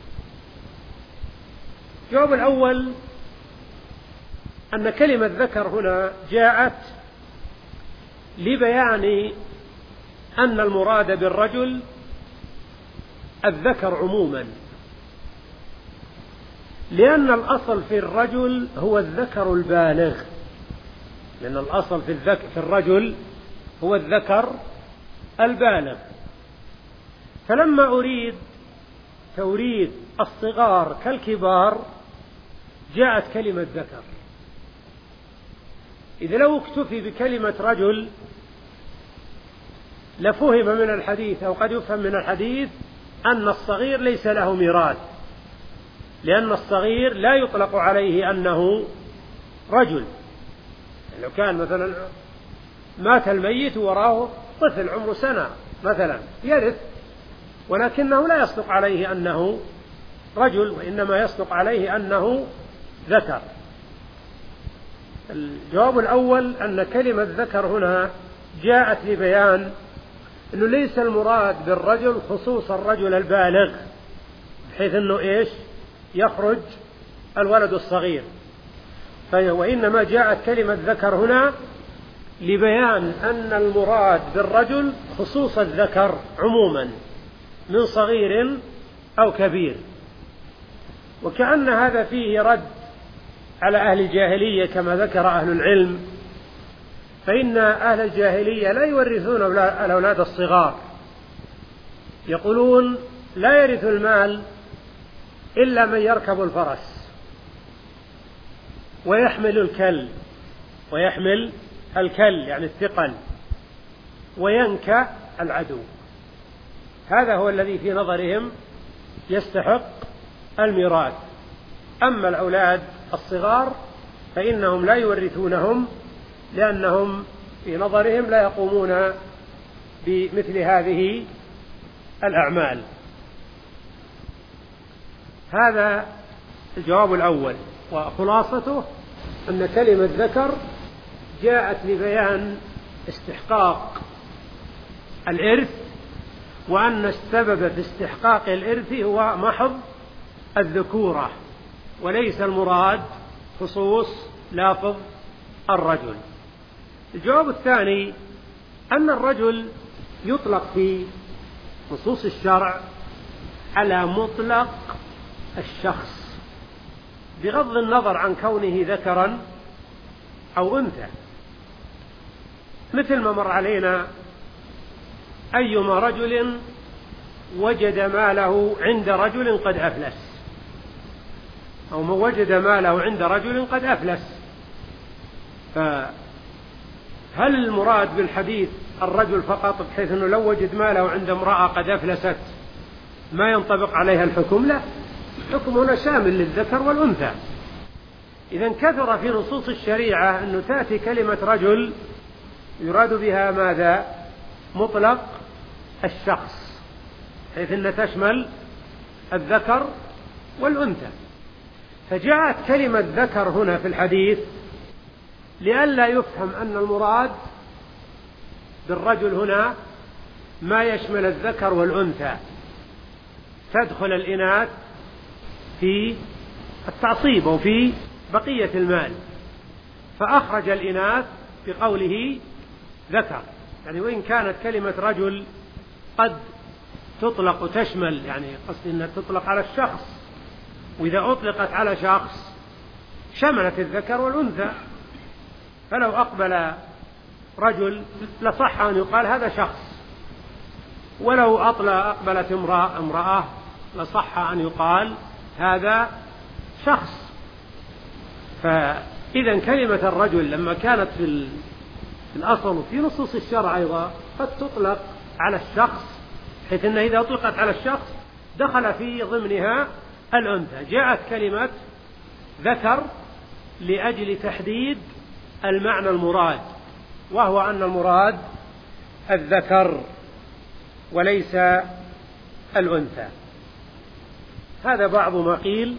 الجواب الأول أن كلمة ذكر هنا جاءت لبيان أن المراد بالرجل الذكر عموما، لأن الأصل في الرجل هو الذكر البالغ، لأن الأصل في, الذكر في الرجل هو الذكر البالغ. فلما أريد توريث الصغار كالكبار جاءت كلمة ذكر. إذا لو اكتفي بكلمة رجل لفهم من الحديث، أو قد يفهم من الحديث، أن الصغير ليس له ميراث، لأن الصغير لا يطلق عليه أنه رجل. لو كان مثلا مات الميت وراه طفل عمره سنة مثلا يرث، ولكنه لا يصدق عليه أنه رجل، وإنما يصدق عليه أنه ذكر. الجواب الأول أن كلمة ذكر هنا جاءت لبيان أنه ليس المراد بالرجل خصوص الرجل البالغ، بحيث أنه إيش يخرج الولد الصغير، وإنما جاءت كلمة ذكر هنا لبيان أن المراد بالرجل خصوص الذكر عموما من صغير أو كبير. وكأن هذا فيه رد على أهل الجاهلية كما ذكر أهل العلم، فإن أهل الجاهلية لا يورثون الأولاد الصغار، يقولون لا يرث المال إلا من يركب الفرس ويحمل الكل، ويحمل الكل يعني الثقل، وينكى العدو. هذا هو الذي في نظرهم يستحق الميراث. أما الأولاد الصغار فإنهم لا يورثونهم، لأنهم في نظرهم لا يقومون بمثل هذه الأعمال. هذا الجواب الأول، وخلاصته أن كلمة ذكر جاءت لبيان استحقاق الإرث، وأن السبب في استحقاق الإرث هو محض الذكورة، وليس المراد خصوص لافظ الرجل. الجواب الثاني أن الرجل يطلق في نصوص الشرع على مطلق الشخص بغض النظر عن كونه ذكرا أو أنثى، مثل ما مر علينا: أيما رجل وجد ماله عند رجل قد أفلس، أو ما وجد ماله عند رجل قد أفلس. فهل المراد بالحديث الرجل فقط، بحيث أنه لو وجد ماله عند امرأة قد أفلست ما ينطبق عليها الحكم؟ لا، الحكم هنا شامل للذكر والأنثى. إذن كثر في نصوص الشريعة أنه تأتي كلمة رجل يراد بها ماذا؟ مطلق الشخص، حيث أنها تشمل الذكر والأنثى. فجاءت كلمة ذكر هنا في الحديث لئلا يفهم أن المراد بالرجل هنا ما يشمل الذكر والأنثى، تدخل الإناث في التعصيب وفي بقية المال. فأخرج الإناث بقوله ذكر، يعني وإن كانت كلمة رجل قد تطلق وتشمل، يعني قصدي أنها تطلق على الشخص، وإذا أطلقت على شخص شملت الذكر والأنثى، فلو أقبل رجل لصح أن يقال هذا شخص، ولو أقبلت امرأة, امرأة لصح أن يقال هذا شخص. فإذا كلمة الرجل لما كانت في الأصل وفي نصوص الشرع أيضا قد تطلق على الشخص، حيث أنه إذا أطلقت على الشخص دخل في ضمنها الأنثى. جاءت كلمة ذكر لأجل تحديد المعنى المراد، وهو أن المراد الذكر وليس الأنثى. هذا بعض ما قيل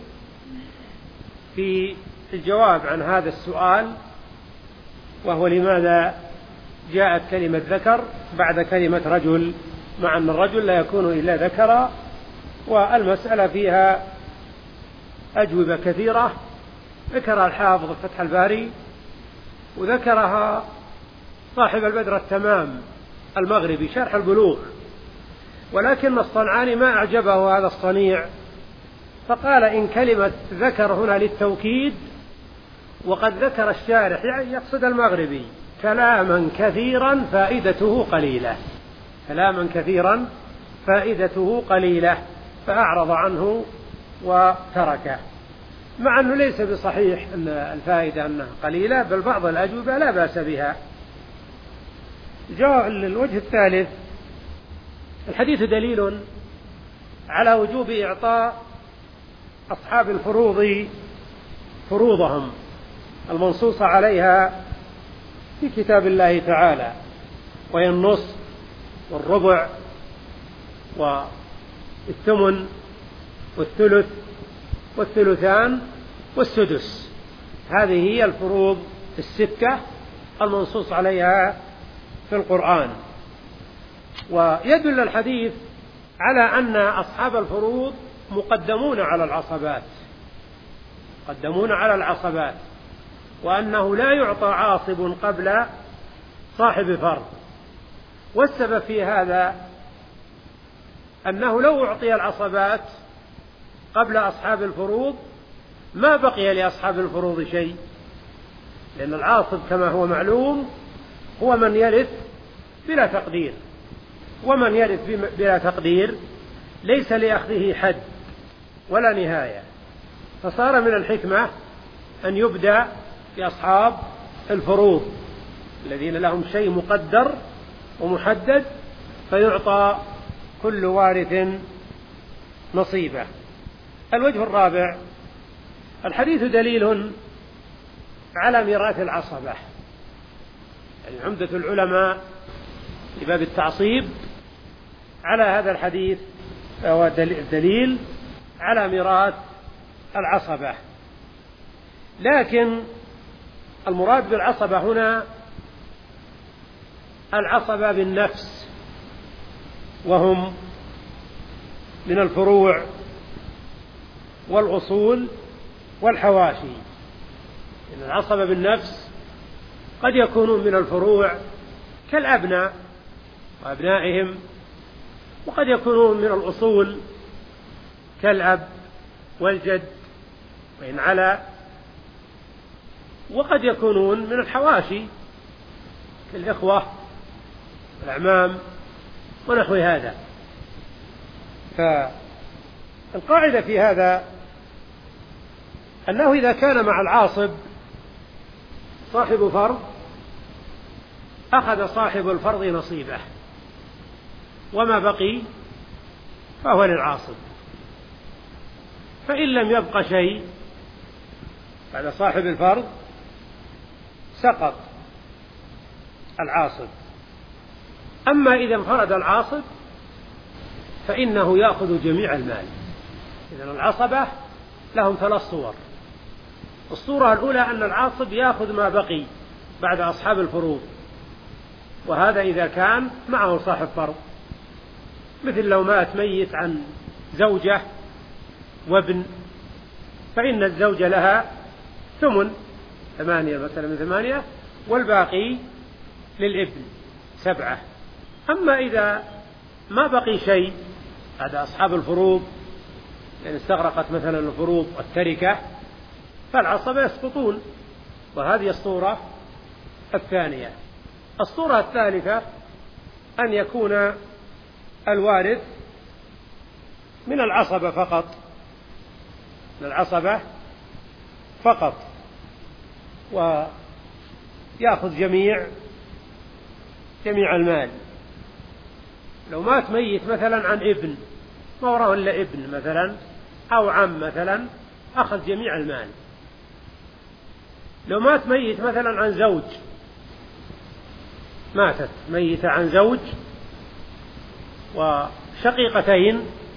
في الجواب عن هذا السؤال، وهو لماذا جاءت كلمة ذكر بعد كلمة رجل، مع أن الرجل لا يكون إلا ذكرا. والمسألة فيها أجوبة كثيرة ذكرها الحافظ فتح الباري، وذكرها صاحب البدر التمام المغربي شرح البلوغ، ولكن الصنعاني ما أعجبه هذا الصنيع، فقال إن كلمة ذكر هنا للتوكيد، وقد ذكر الشارح يعني يقصد المغربي كلاما كثيرا فائدته قليلة، كلاما كثيرا فائدته قليلة، فأعرض عنه وتركه، مع أنه ليس بصحيح أن الفائدة أنها قليلة، بل بعض الأجوبة لا بأس بها. جاء الوجه الثالث: الحديث دليل على وجوب إعطاء أصحاب الفروض فروضهم المنصوص عليها في كتاب الله تعالى، وهي النصف والربع والثمن والثلث والثلثان والسدس. هذه هي الفروض الستة المنصوص عليها في القرآن. ويدل الحديث على أن أصحاب الفروض مقدمون على العصبات، مقدمون على العصبات، وأنه لا يعطى عاصب قبل صاحب فرض. والسبب في هذا أنه لو أعطي العصبات قبل أصحاب الفروض ما بقي لأصحاب الفروض شيء، لأن العاصب كما هو معلوم هو من يرث بلا تقدير، ومن يرث بلا تقدير ليس لأخذه حد ولا نهاية، فصار من الحكمة أن يبدأ بأصحاب الفروض الذين لهم شيء مقدر ومحدد، فيعطى كل وارث نصيبه. الوجه الرابع: الحديث دليل على ميراث العصبة، يعني عمدة العلماء في باب التعصيب على هذا الحديث فهو دليل على ميراث العصبة. لكن المراد بالعصبة هنا العصبة بالنفس، وهم من الفروع والأصول والحواشي. إن العصبة بالنفس قد يكونون من الفروع كالأبناء وأبنائهم، وقد يكونون من الأصول كالأب والجد وإن علا، وقد يكونون من الحواشي كالإخوة والأعمام ونحو هذا. فالقاعدة في هذا أنه إذا كان مع العاصب صاحب فرض أخذ صاحب الفرض نصيبه، وما بقي فهو للعاصب. فإن لم يبق شيء بعد صاحب الفرض سقط العاصب. أما إذا انفرد العاصب فإنه يأخذ جميع المال. إذن العصبة لهم ثلاث صور: الصورة الأولى أن العاصب يأخذ ما بقي بعد أصحاب الفروض، وهذا إذا كان معه صاحب فرض، مثل لو مات ميت عن زوجة وابن، فإن الزوجة لها ثمن ثمانية مثلا من ثمانية، والباقي للابن سبعة. أما إذا ما بقي شيء، هذا أصحاب الفروض، يعني استغرقت مثلا الفروض والتركة، فالعصبة يسقطون. وهذه الصورة الثانية. الصورة الثالثة أن يكون الوارث من العصبة فقط، من العصبة فقط، ويأخذ جميع جميع المال. لو مات ميت مثلا عن ابن، ما وراه إلا ابن مثلا أو عم مثلا، أخذ جميع المال. لو مات ميت مثلا عن زوج، ماتت ميتة عن زوج وشقيقتين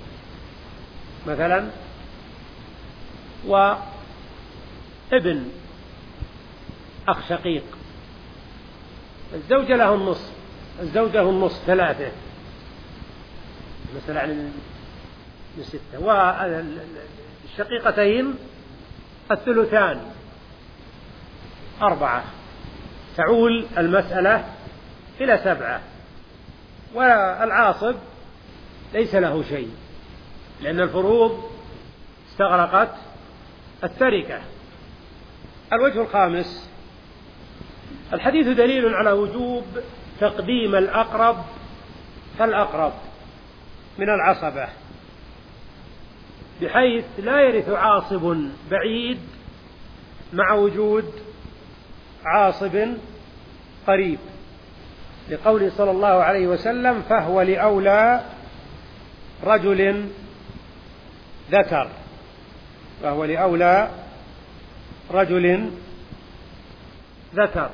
مثلا وابن أخ شقيق، الزوجة له النصف، الزوجة له النصف ثلاثة مثلا عن من ستة، والشقيقتين الثلثان أربعة، تعول المسألة إلى سبعة. والعاصب ليس له شيء، لأن الفروض استغرقت التركة. الوجه الخامس: الحديث دليل على وجوب تقديم الأقرب فالأقرب من العصبة، بحيث لا يرث عاصب بعيد مع وجود عاصب قريب، لقوله صلى الله عليه وسلم: فهو لأولى رجل ذكر، فهو لأولى رجل ذكر.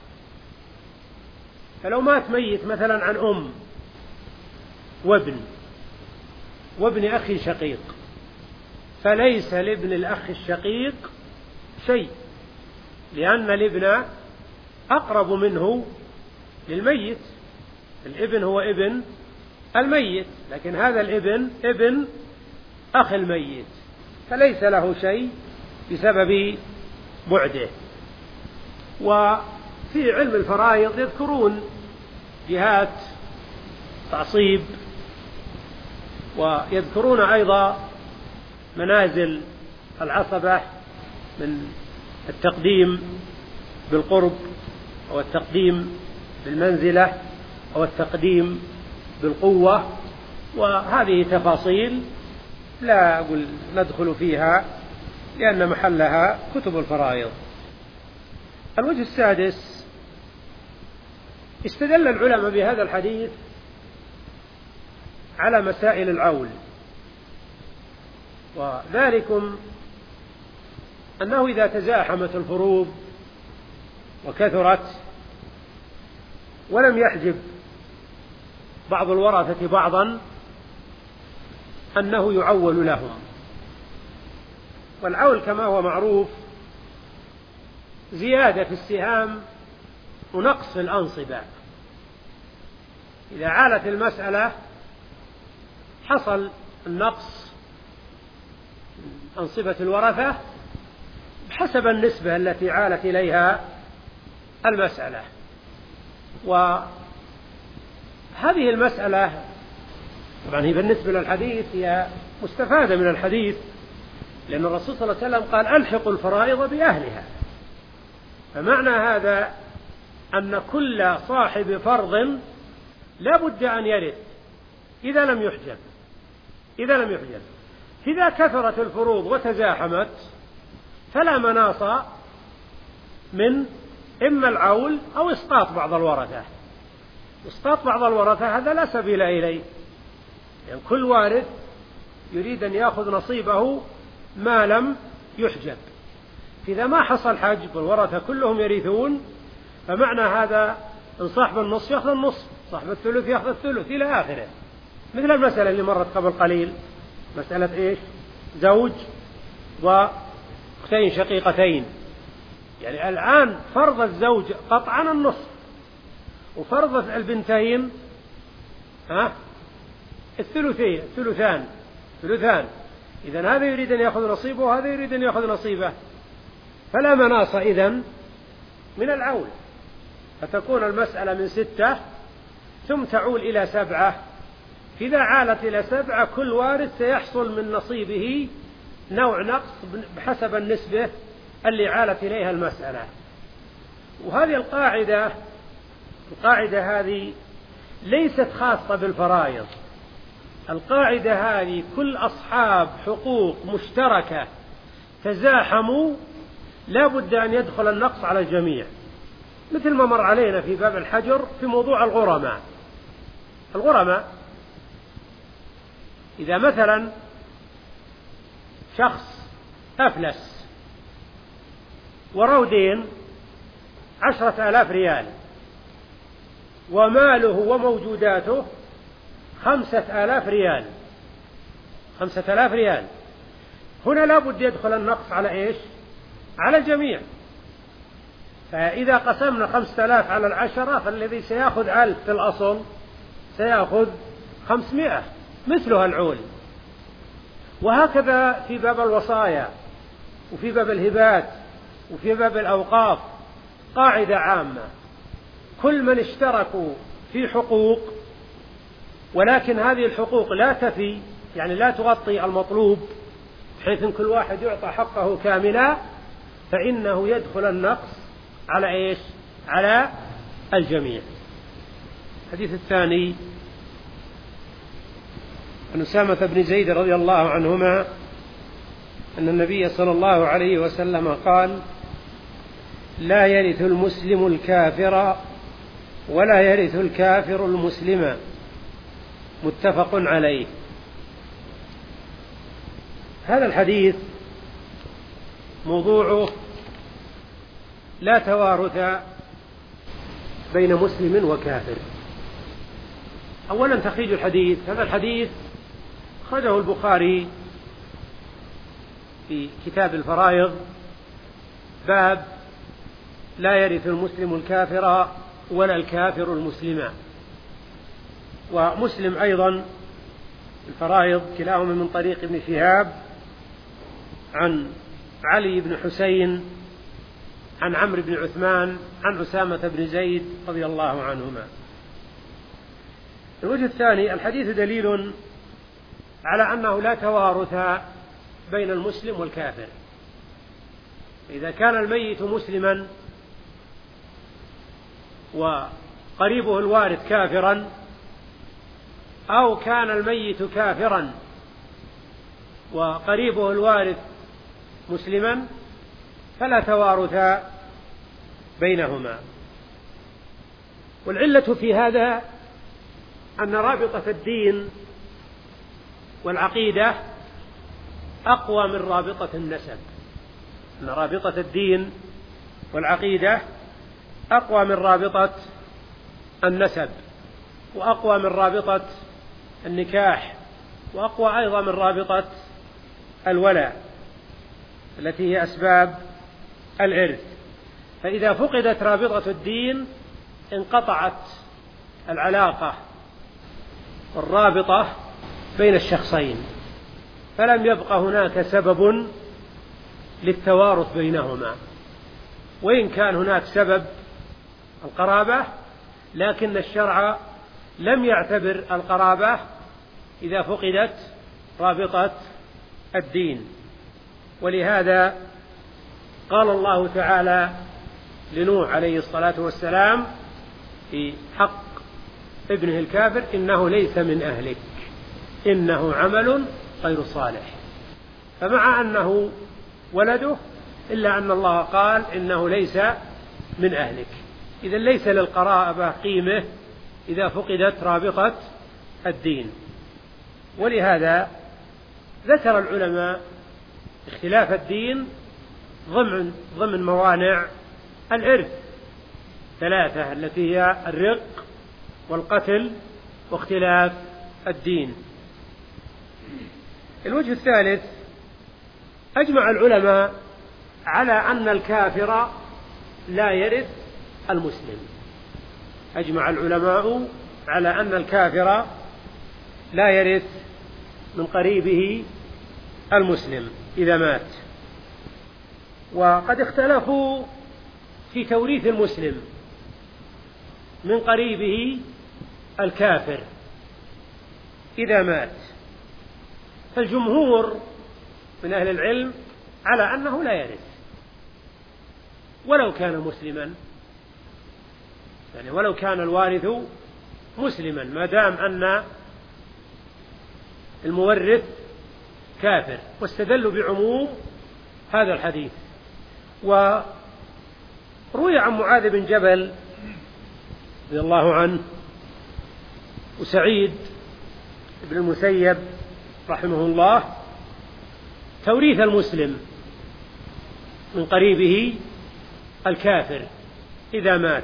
فلو مات ميت مثلا عن أم وابن وابن أخي شقيق، فليس لابن الأخ الشقيق شيء، لأن الابن أقرب منه للميت. الابن هو ابن الميت، لكن هذا الابن ابن أخ الميت، فليس له شيء بسبب بعده. وفي علم الفرائض يذكرون جهات تعصيب، ويذكرون أيضا منازل العصبة من التقديم بالقرب، أو التقديم بالمنزلة، أو التقديم بالقوة. وهذه تفاصيل لا أقول ندخل فيها، لأن محلها كتب الفرائض. الوجه السادس: استدل العلماء بهذا الحديث على مسائل العول، وذلكم أنه إذا تزاحمت الفروض وكثرت ولم يحجب بعض الورثة بعضا، أنه يعول لهم. والعول كما هو معروف زيادة في السهام ونقص في الأنصبة. إذا عالت المسألة حصل النقص أنصبة الورثة بحسب النسبة التي عالت إليها المسألة. وهذه المسألة طبعا هي بالنسبة للحديث هي مستفادة من الحديث، لأن الرسول صلى الله عليه وسلم قال: ألحقوا الفرائض بأهلها. فمعنى هذا أن كل صاحب فرض لا بد أن يرث إذا لم يحجب، إذا لم يحجب. إذا كثرت الفروض وتزاحمت فلا مناص من إما العول أو إسقاط بعض الورثة. إسقاط بعض الورثة هذا لا سبيل إليه، يعني كل وارث يريد أن يأخذ نصيبه ما لم يحجب. إذا ما حصل حجب والورثة كلهم يرثون، فمعنى هذا إن صاحب النصف يأخذ النصف، صاحب الثلث يأخذ الثلث إلى آخره. مثل المسألة اللي مرت قبل قليل، مسألة إيش؟ زوج وأختين شقيقتين. يعني الآن فرض الزوج قطعا النصف، وفرض البنتين ها الثلثين الثلثان ثلثان. إذن هذا يريد أن يأخذ نصيبه وهذا يريد أن يأخذ نصيبه، فلا مناص إذن من العول، فتكون المسألة من ستة ثم تعول إلى سبعة. إذا عالت إلى سبعة كل وارث سيحصل من نصيبه نوع نقص بحسب النسبة اللي عالت إليها المسألة. وهذه القاعدة القاعدة هذه ليست خاصة بالفرائض، القاعدة هذه كل أصحاب حقوق مشتركة تزاحموا لا بد أن يدخل النقص على الجميع، مثل ما مر علينا في باب الحجر في موضوع الغرماء. الغرماء إذا مثلا شخص أفلس ورودين عشرة آلاف ريال وماله وموجوداته خمسة آلاف ريال خمسة آلاف ريال، هنا لا بد يدخل النقص على إيش؟ على الجميع. فإذا قسمنا خمسة آلاف على العشرة فالذي سيأخذ ألف في الأصل سيأخذ خمسمائة مثلها العول. وهكذا في باب الوصايا وفي باب الهبات وفي باب الأوقاف قاعدة عامة، كل من اشتركوا في حقوق ولكن هذه الحقوق لا تفي، يعني لا تغطي المطلوب بحيث ان كل واحد يعطى حقه كاملا، فإنه يدخل النقص على إيش؟ على الجميع. الحديث الثاني عن أسامة بن زيد رضي الله عنهما أن النبي صلى الله عليه وسلم قال: لا يرث المسلم الكافر ولا يرث الكافر المسلم، متفق عليه. هذا الحديث موضوعه لا توارث بين مسلم وكافر. أولا تخريج الحديث. هذا الحديث أخرجه البخاري في كتاب الفرائض باب لا يرث المسلم الكافر ولا الكافر المسلم، ومسلم أيضا الفرائض كلاهما من طريق ابن شهاب عن علي بن حسين عن عمرو بن عثمان عن أسامة بن زيد رضي الله عنهما. الوجه الثاني: الحديث دليل على أنه لا توارث بين المسلم والكافر. إذا كان الميت مسلما وقريبه الوارث كافرا، أو كان الميت كافرا وقريبه الوارث مسلما، فلا توارث بينهما. والعلة في هذا أن رابطة الدين والعقيدة أقوى من رابطة النسب. أن رابطة الدين والعقيدة أقوى من رابطة النسب، وأقوى من رابطة النكاح، وأقوى أيضا من رابطة الولاء التي هي أسباب الإرث. فإذا فقدت رابطة الدين انقطعت العلاقة والرابطة بين الشخصين، فلم يبق هناك سبب للتوارث بينهما. وإن كان هناك سبب القرابة، لكن الشرع لم يعتبر القرابة إذا فقدت رابطة الدين. ولهذا قال الله تعالى لنوح عليه الصلاة والسلام في حق ابنه الكافر: إنه ليس من أهلك إنه عمل غير صالح. فمع أنه ولده إلا أن الله قال إنه ليس من أهلك. إذا ليس للقرابة قيمة إذا فقدت رابطة الدين. ولهذا ذكر العلماء اختلاف الدين ضمن ضمن موانع الإرث ثلاثة، التي هي الرق والقتل واختلاف الدين. الوجه الثالث: أجمع العلماء على أن الكافر لا يرث المسلم. أجمع العلماء على أن الكافر لا يرث من قريبه المسلم إذا مات. وقد اختلفوا في توريث المسلم من قريبه الكافر إذا مات، فالجمهور من أهل العلم على أنه لا يرث ولو كان مسلما، يعني ولو كان الوارث مسلما ما دام أن المورث كافر، واستدلوا بعموم هذا الحديث. وروي عن معاذ بن جبل رضي الله عنه وسعيد بن المسيب رحمه الله توريث المسلم من قريبه الكافر إذا مات،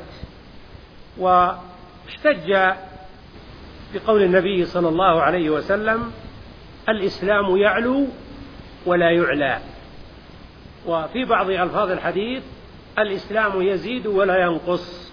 واحتج بقول النبي صلى الله عليه وسلم: الإسلام يعلو ولا يعلى. وفي بعض ألفاظ الحديث: الإسلام يزيد ولا ينقص.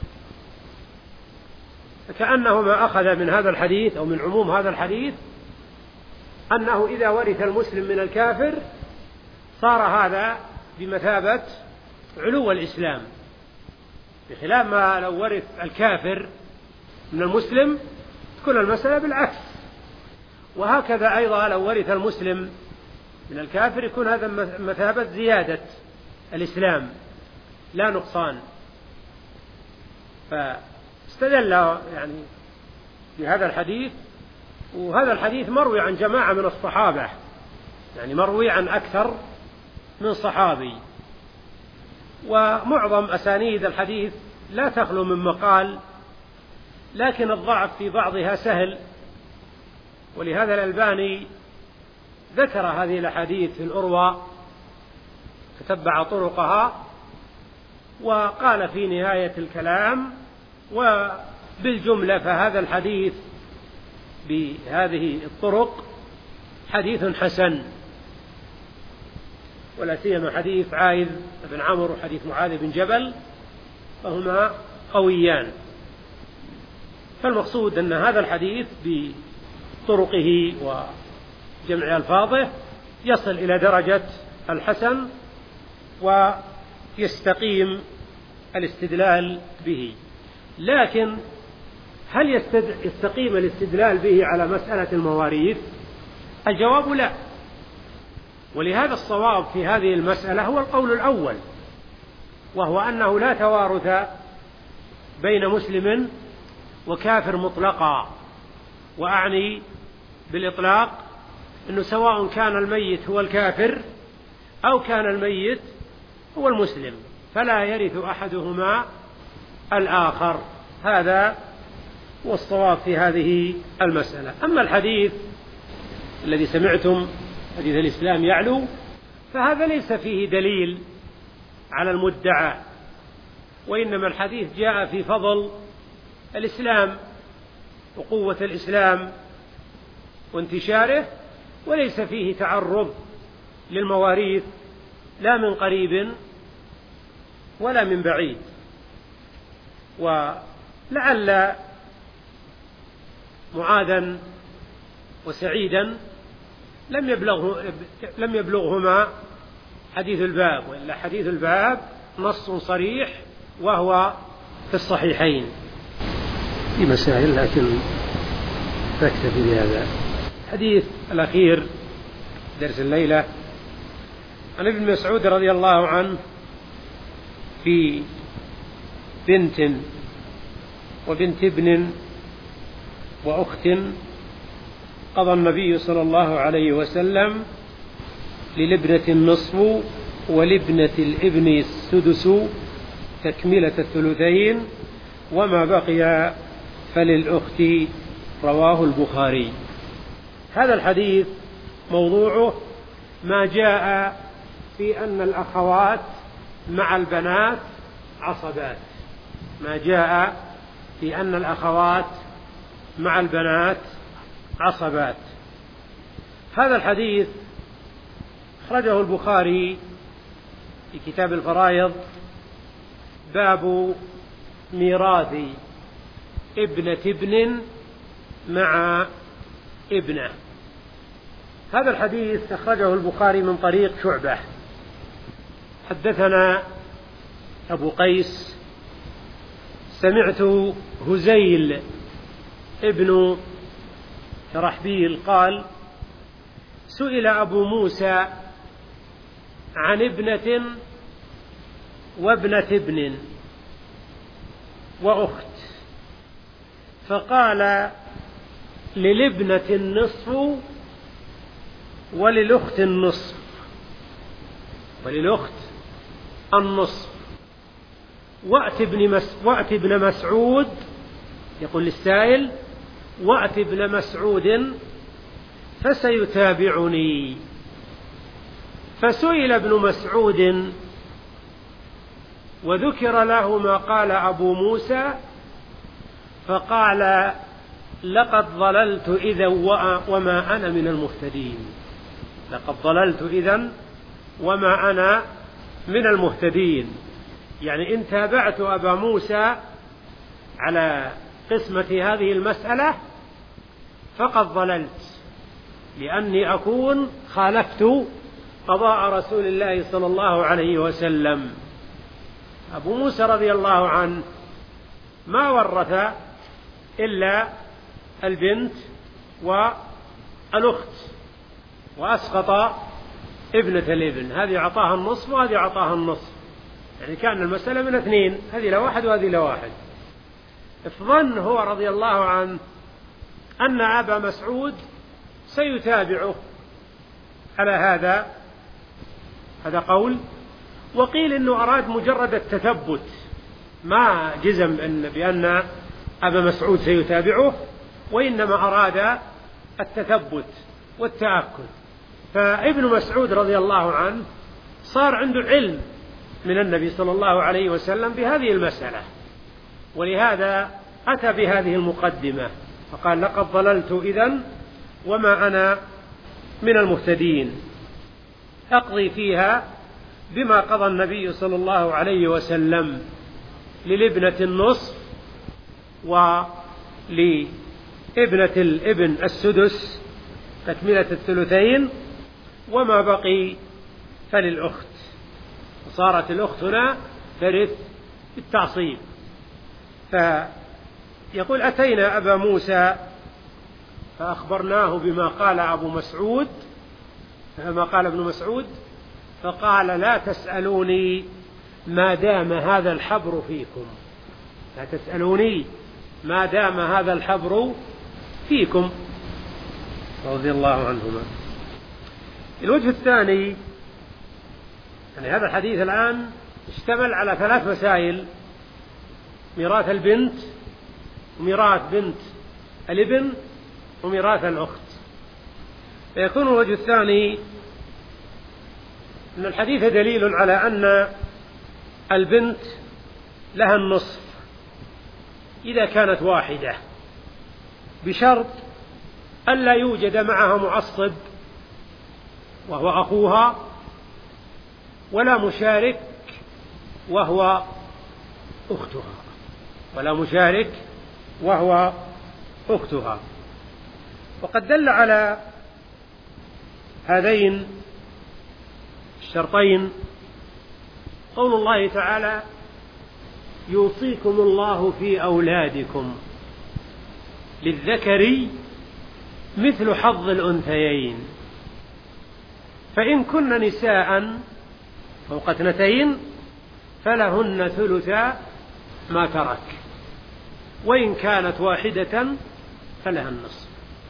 فكأنه ما أخذ من هذا الحديث أو من عموم هذا الحديث أنه إذا ورث المسلم من الكافر صار هذا بمثابة علو الإسلام، بخلاف ما لو ورث الكافر من المسلم تكون المسألة بالعكس. وهكذا أيضا لو ورث المسلم من الكافر يكون هذا مثابة زيادة الإسلام لا نقصان. فاستدل يعني بهذا الحديث، وهذا الحديث مروي عن جماعة من الصحابة، يعني مروي عن أكثر من صحابي، ومعظم أسانيد الحديث لا تخلو من مقال، لكن الضعف في بعضها سهل، ولهذا الألباني ذكر هذه الأحاديث في الأروى تتبع طرقها، وقال في نهاية الكلام: وبالجملة فهذا الحديث بهذه الطرق حديث حسن، ولا سيما حديث عايذ بن عمرو وحديث معاذ بن جبل فهما قويان. فالمقصود أن هذا الحديث بطرقه وجمع ألفاظه يصل إلى درجة الحسن ويستقيم الاستدلال به. لكن هل يستقيم الاستدلال به على مسألة المواريث؟ الجواب لا، ولهذا الصواب في هذه المسألة هو القول الأول، وهو أنه لا توارث بين مسلم وكافر مطلقا. وأعني بالإطلاق أنه سواء كان الميت هو الكافر أو كان الميت هو المسلم فلا يرث أحدهما الآخر. هذا هو الصواب في هذه المسألة. أما الحديث الذي سمعتم حديث الإسلام يعلو فهذا ليس فيه دليل على المدعى، وإنما الحديث جاء في فضل الإسلام وقوة الإسلام وانتشاره، وليس فيه تعرض للمواريث لا من قريب ولا من بعيد. ولعل معاذا وسعيدا لم يبلغه لم يبلغهما حديث الباب، وإلا حديث الباب نص صريح وهو في الصحيحين في مسائل، لكن تكتفي بهذا. الحديث الأخير درس الليلة عن ابن مسعود رضي الله عنه في بنت وبنت ابن وأخت قضى النبي صلى الله عليه وسلم للابنة النصف ولابنة الابن السدس تكملة الثلثين، وما بقي فللأخت. رواه البخاري. هذا الحديث موضوعه ما جاء في أن الأخوات مع البنات عصبات، ما جاء في أن الأخوات مع البنات عصبات. هذا الحديث أخرجه البخاري في كتاب الفرائض باب ميراث ابنة ابن مع ابنة. هذا الحديث أخرجه البخاري من طريق شعبة حدثنا أبو قيس سمعت هزيل ابن شرحبيل قال سئل أبو موسى عن ابنة وابنة ابن وأخت، فقال للابنة النصف وللأخت النصف وللأخت النصف وأت ابن, مس وأت ابن مسعود، يقول للسائل وأت ابن مسعود فسيتابعني. فسئل ابن مسعود وذكر له ما قال أبو موسى فقال لقد ضللت إذا وما أنا من المهتدين. لقد ضللت إذن وما أنا من المهتدين، يعني إن تابعت أبا موسى على قسمة هذه المسألة فقد ضللت، لأني أكون خالفت قضاء رسول الله صلى الله عليه وسلم. أبو موسى رضي الله عنه ما ورث إلا البنت والأخت، وأسقط ابنة الابن، هذه أعطاها النصف وهذه أعطاها النصف، يعني كان المسألة من اثنين، هذه لواحد وهذه لواحد. فظن هو رضي الله عنه أن أبا مسعود سيتابعه على هذا هذا قول، وقيل إنه أراد مجرد التثبت، ما جزم إن بأن أبا مسعود سيتابعه، وإنما أراد التثبت والتأكد. فابن مسعود رضي الله عنه صار عنده علم من النبي صلى الله عليه وسلم بهذه المسألة، ولهذا أتى بهذه المقدمة فقال لقد ضللت إذن وما أنا من المهتدين، أقضي فيها بما قضى النبي صلى الله عليه وسلم للابنة النصف ولابنة الابن السدس تكملة الثلثين، وما بقي فللأخت. صارت الأخت هنا ترث بالتعصيب. فيقول أتينا أبا موسى فأخبرناه بما قال أبو مسعود، فما قال ابن مسعود، فقال لا تسألوني ما دام هذا الحبر فيكم، لا تسألوني ما دام هذا الحبر فيكم، رضي الله عنهما. الوجه الثاني، يعني هذا الحديث الآن اشتمل على ثلاث مسائل: ميراث البنت، وميراث بنت الابن، وميراث الأخت. فيكون الوجه الثاني أن الحديث دليل على أن البنت لها النصف إذا كانت واحدة، بشرط ألا يوجد معها معصب وهو أخوها، ولا مشارك وهو أختها ولا مشارك وهو أختها. وقد دل على هذين الشرطين قول الله تعالى يوصيكم الله في أولادكم للذكر مثل حظ الأنثيين، فإن كن نساء فوق اثنتين فلهن ثلثا ما ترك، وإن كانت واحدة فلها النصف.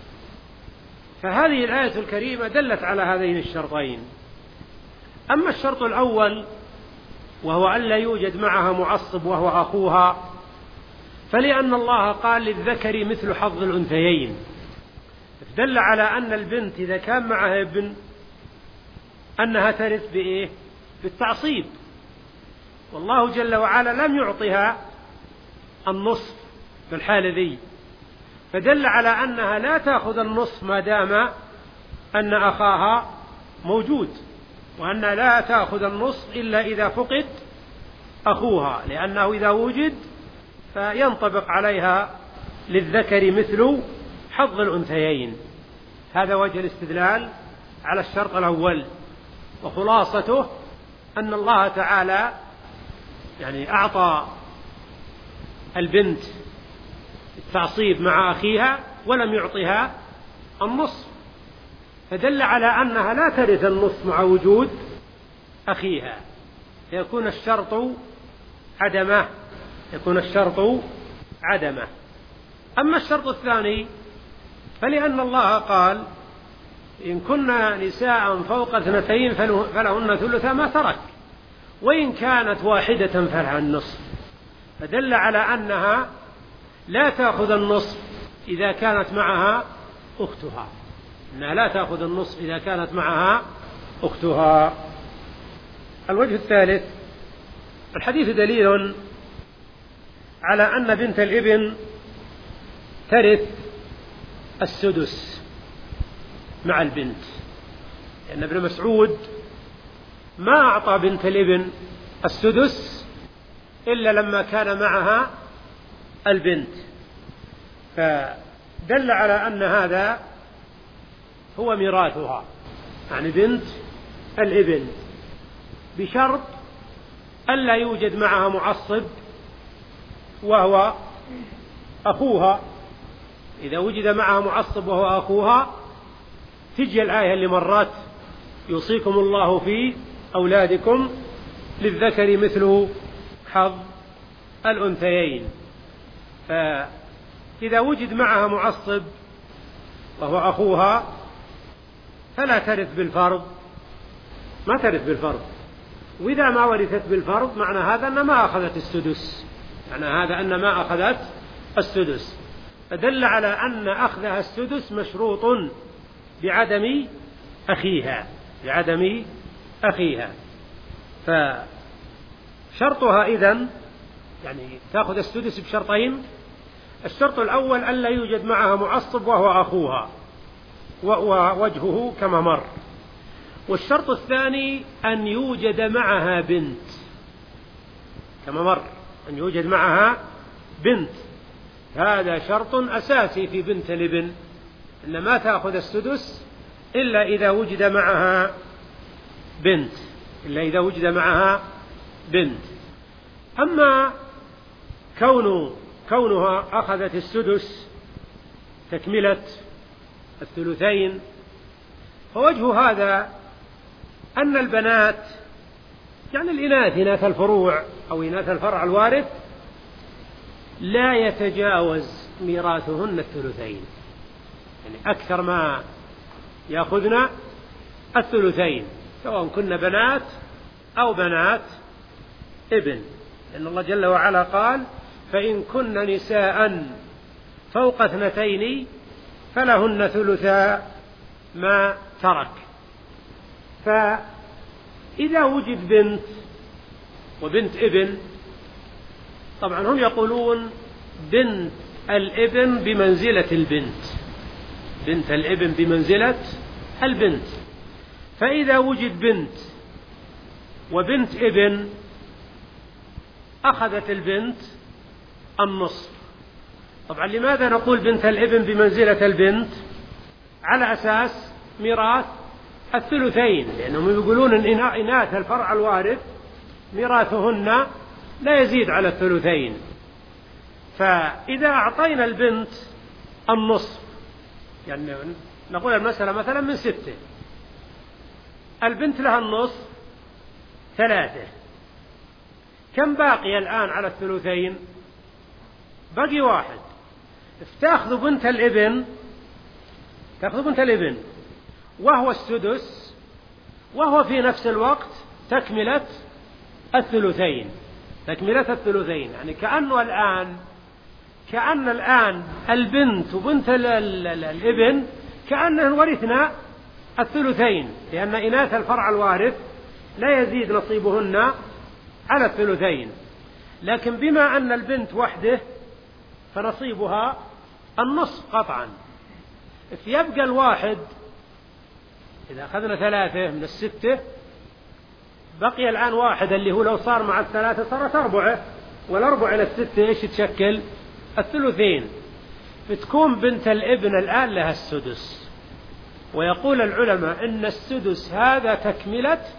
فهذه الآية الكريمة دلت على هذين الشرطين. أما الشرط الأول وهو أن لا يوجد معها معصب وهو أخوها، فلأن الله قال للذكر مثل حظ الأنثيين، دل على أن البنت إذا كان معها ابن أنها ترث بإيه؟ بالتعصيب، والله جل وعلا لم يعطها النصف في الحالة ذي، فدل على أنها لا تأخذ النصف ما دام أن أخاها موجود، وأنها لا تأخذ النصف إلا إذا فقد أخوها، لأنه إذا وجد فينطبق عليها للذكر مثل حظ الأنثيين. هذا وجه الاستدلال على الشرط الأول، وخلاصته أن الله تعالى يعني أعطى البنت التعصيب مع أخيها ولم يعطها النصف، فدل على أنها لا ترث النصف مع وجود أخيها، فيكون الشرط عدمه يكون الشرط عدمه. أما الشرط الثاني فلأن الله قال إن كنا نساء فوق اثنتين فلهن ثلثا ما ترك، وإن كانت واحدة فلها النصف، فدل على أنها لا تأخذ النصف إذا كانت معها أختها أنها لا تأخذ النصف إذا كانت معها أختها. الوجه الثالث: الحديث دليل على أن بنت الابن ترث السدس مع البنت، لأن ابن مسعود ما أعطى بنت الابن السدس إلا لما كان معها البنت، فدل على أن هذا هو ميراثها، يعني بنت الابن، بشرط ألا يوجد معها معصب وهو أخوها. إذا وجد معها معصب وهو أخوها تجي الآية اللي مرات: يوصيكم الله في أولادكم للذكر مثل حظ الأنثيين. فإذا وجد معها معصب وهو أخوها فلا ترث بالفرض، ما ترث بالفرض. وإذا ما ورثت بالفرض معنى هذا أن ما أخذت السدس، معنى هذا أن ما أخذت السدس، فدل على أن أخذها السدس مشروط بعدم أخيها بعدم أخيها فشرطها إذن يعني تأخذ السدس بشرطين: الشرط الأول ألا يوجد معها معصب وهو أخوها ووجهه كما مر، والشرط الثاني أن يوجد معها بنت كما مر، أن يوجد معها بنت. هذا شرط أساسي في بنت الابن، أن ما تأخذ السدس إلا إذا وجد معها بنت إلا إذا وجد معها بنت. أما كون كونها أخذت السدس تكملة الثلثين، فوجه هذا أن البنات يعني الإناث إناث الفروع أو إناث الفرع الوارث لا يتجاوز ميراثهن الثلثين، يعني أكثر ما يأخذن الثلثين سواء كن بنات أو بنات ابن، لأن الله جل وعلا قال: فإن كن نساء فوق اثنتين فلهن ثلثا ما ترك. فإذا وجد بنت وبنت ابن، طبعا هم يقولون بنت الابن بمنزلة البنت بنت الابن بمنزلة البنت، فإذا وجد بنت وبنت ابن أخذت البنت النصف. طبعا لماذا نقول بنت الابن بمنزلة البنت؟ على أساس ميراث الثلثين، لأنهم يقولون إن إناث الفرع الوارث ميراثهن لا يزيد على الثلثين. فإذا أعطينا البنت النصف، يعني نقول المسألة مثلا من ستة، البنت لها النصف ثلاثة، كم باقي الآن على الثلثين؟ بقي واحد. تأخذ بنت الابن تأخذ بنت الابن وهو السدس، وهو في نفس الوقت تكملة الثلثين تكملة الثلثين يعني كأنه الآن كأن الآن البنت وبنت الابن كأنهن ورثنا الثلثين، لأن إناث الفرع الوارث لا يزيد نصيبهن على الثلثين. لكن بما أن البنت وحده فنصيبها النصف قطعا. يبقى الواحد، إذا أخذنا ثلاثة من الستة بقي الآن واحد اللي هو لو صار مع الثلاثة صارت أربعة، والأربعة إلى الستة إيش تشكل؟ الثلثين. فتكون بنت الابن الآن لها السدس، ويقول العلماء إن السدس هذا تكملة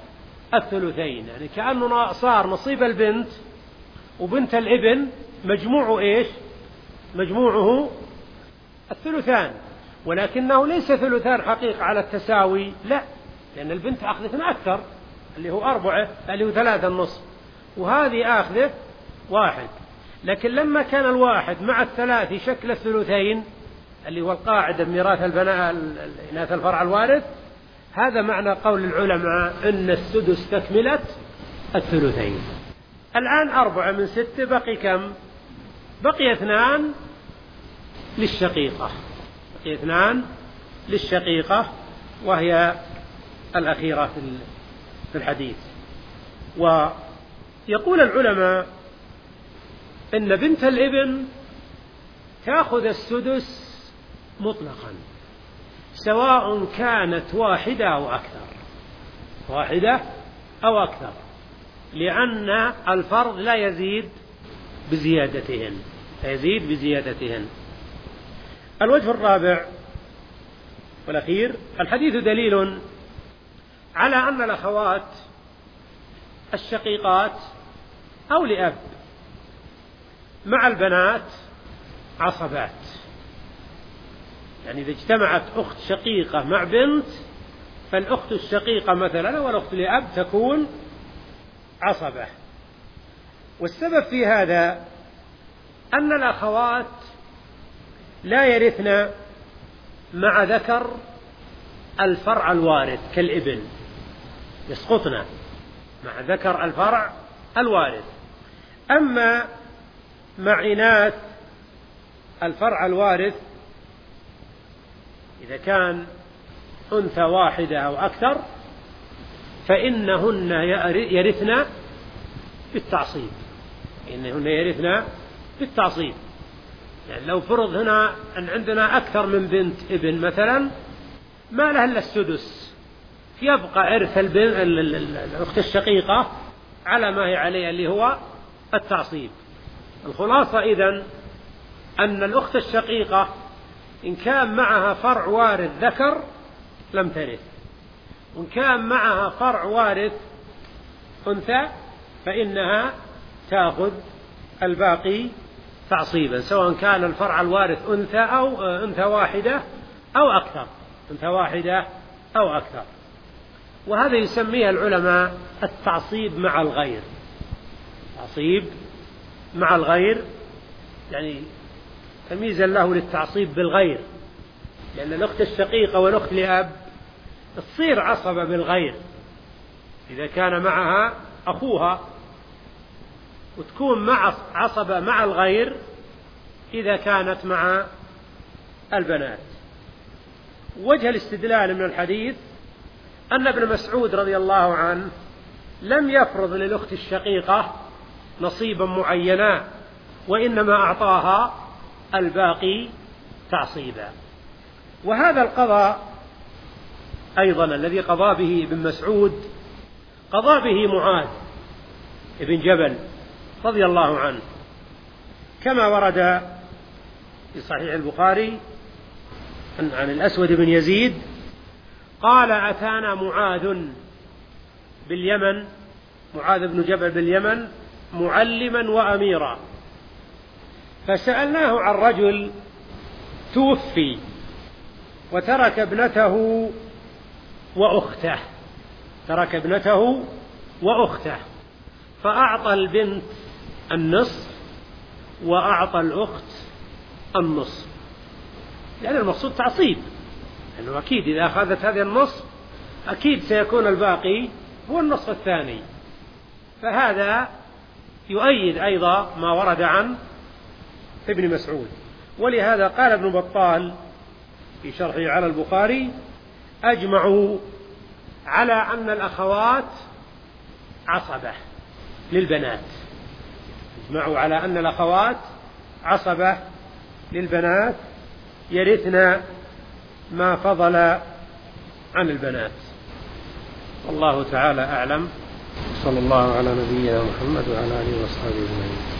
الثلثين، يعني كأنه صار نصيب البنت وبنت الابن مجموعه إيش؟ مجموعه الثلثان، ولكنه ليس ثلثان حقيقة على التساوي، لا، لأن البنت أخذتنا أكثر اللي هو أربعة اللي هو ثلاثة النصف، وهذه أخذت واحد. لكن لما كان الواحد مع الثلاث يشكل الثلثين اللي هو القاعدة ميراث البناء إناث الفرع الوارث، هذا معنى قول العلماء أن السدس تكملة الثلثين. الآن أربعة من ستة بقي كم؟ بقي اثنان للشقيقة، بقي اثنان للشقيقة وهي الأخيرة في الحديث. ويقول العلماء إن بنت الابن تأخذ السدس مطلقا سواء كانت واحدة أو أكثر، واحدة أو أكثر، لأن الفرض لا يزيد بزيادتهن، لا يزيد بزيادتهن. الوجه الرابع والأخير، الحديث دليل على أن الأخوات الشقيقات أو لأب مع البنات عصبات، يعني إذا اجتمعت أخت شقيقة مع بنت فالأخت الشقيقة مثلا والأخت لأب تكون عصبة. والسبب في هذا أن الأخوات لا يرثن مع ذكر الفرع الوارث كالابن، يسقطن مع ذكر الفرع الوارث. أما مع إناث الفرع الوارث إذا كان أنثى واحدة أو أكثر فإنهن يرثن بالتعصيب، إنهن يرثن بالتعصيب. يعني لو فرض هنا أن عندنا أكثر من بنت ابن مثلا ما لها إلا السدس، يبقى إرث الأخت الشقيقة على ما هي عليه اللي هو التعصيب. الخلاصة إذن أن الأخت الشقيقة إن كان معها فرع وارث ذكر لم ترث، وإن كان معها فرع وارث أنثى فإنها تأخذ الباقي تعصيبا، سواء كان الفرع الوارث أنثى أو أنثى واحدة أو أكثر، أنثى واحدة أو أكثر. وهذا يسميه العلماء التعصيب مع الغير، تعصيب مع الغير، يعني تمييزا له للتعصيب بالغير، لأن الأخت الشقيقة والأخت لأب تصير عصبة بالغير إذا كان معها أخوها، وتكون مع عصبة مع الغير إذا كانت مع البنات. وجه الاستدلال من الحديث أن ابن مسعود رضي الله عنه لم يفرض للأخت الشقيقة نصيبا معينا، وإنما أعطاها الباقي تعصيبا. وهذا القضاء أيضا الذي قضى به ابن مسعود قضى به معاذ ابن جبل رضي الله عنه، كما ورد في صحيح البخاري عن الأسود بن يزيد قال أتانا معاذ باليمن، معاذ بن جبل باليمن معلما وأميرا، فسألناه عن رجل توفي وترك ابنته وأخته، ترك ابنته وأخته، فأعطى البنت النصف وأعطى الأخت النصف، يعني المقصود تعصيب، لأنه أكيد إذا أخذت هذه النصف أكيد سيكون الباقي هو النصف الثاني. فهذا يؤيد أيضا ما ورد عن ابن مسعود. ولهذا قال ابن بطال في شرحه على البخاري أجمعوا على أن الأخوات عصبة للبنات، اجمعوا على أن الأخوات عصبة للبنات يرثن ما فضل عن البنات. والله تعالى أعلم، صلى الله على نبينا محمد وعلى آله وصحبه أجمعين.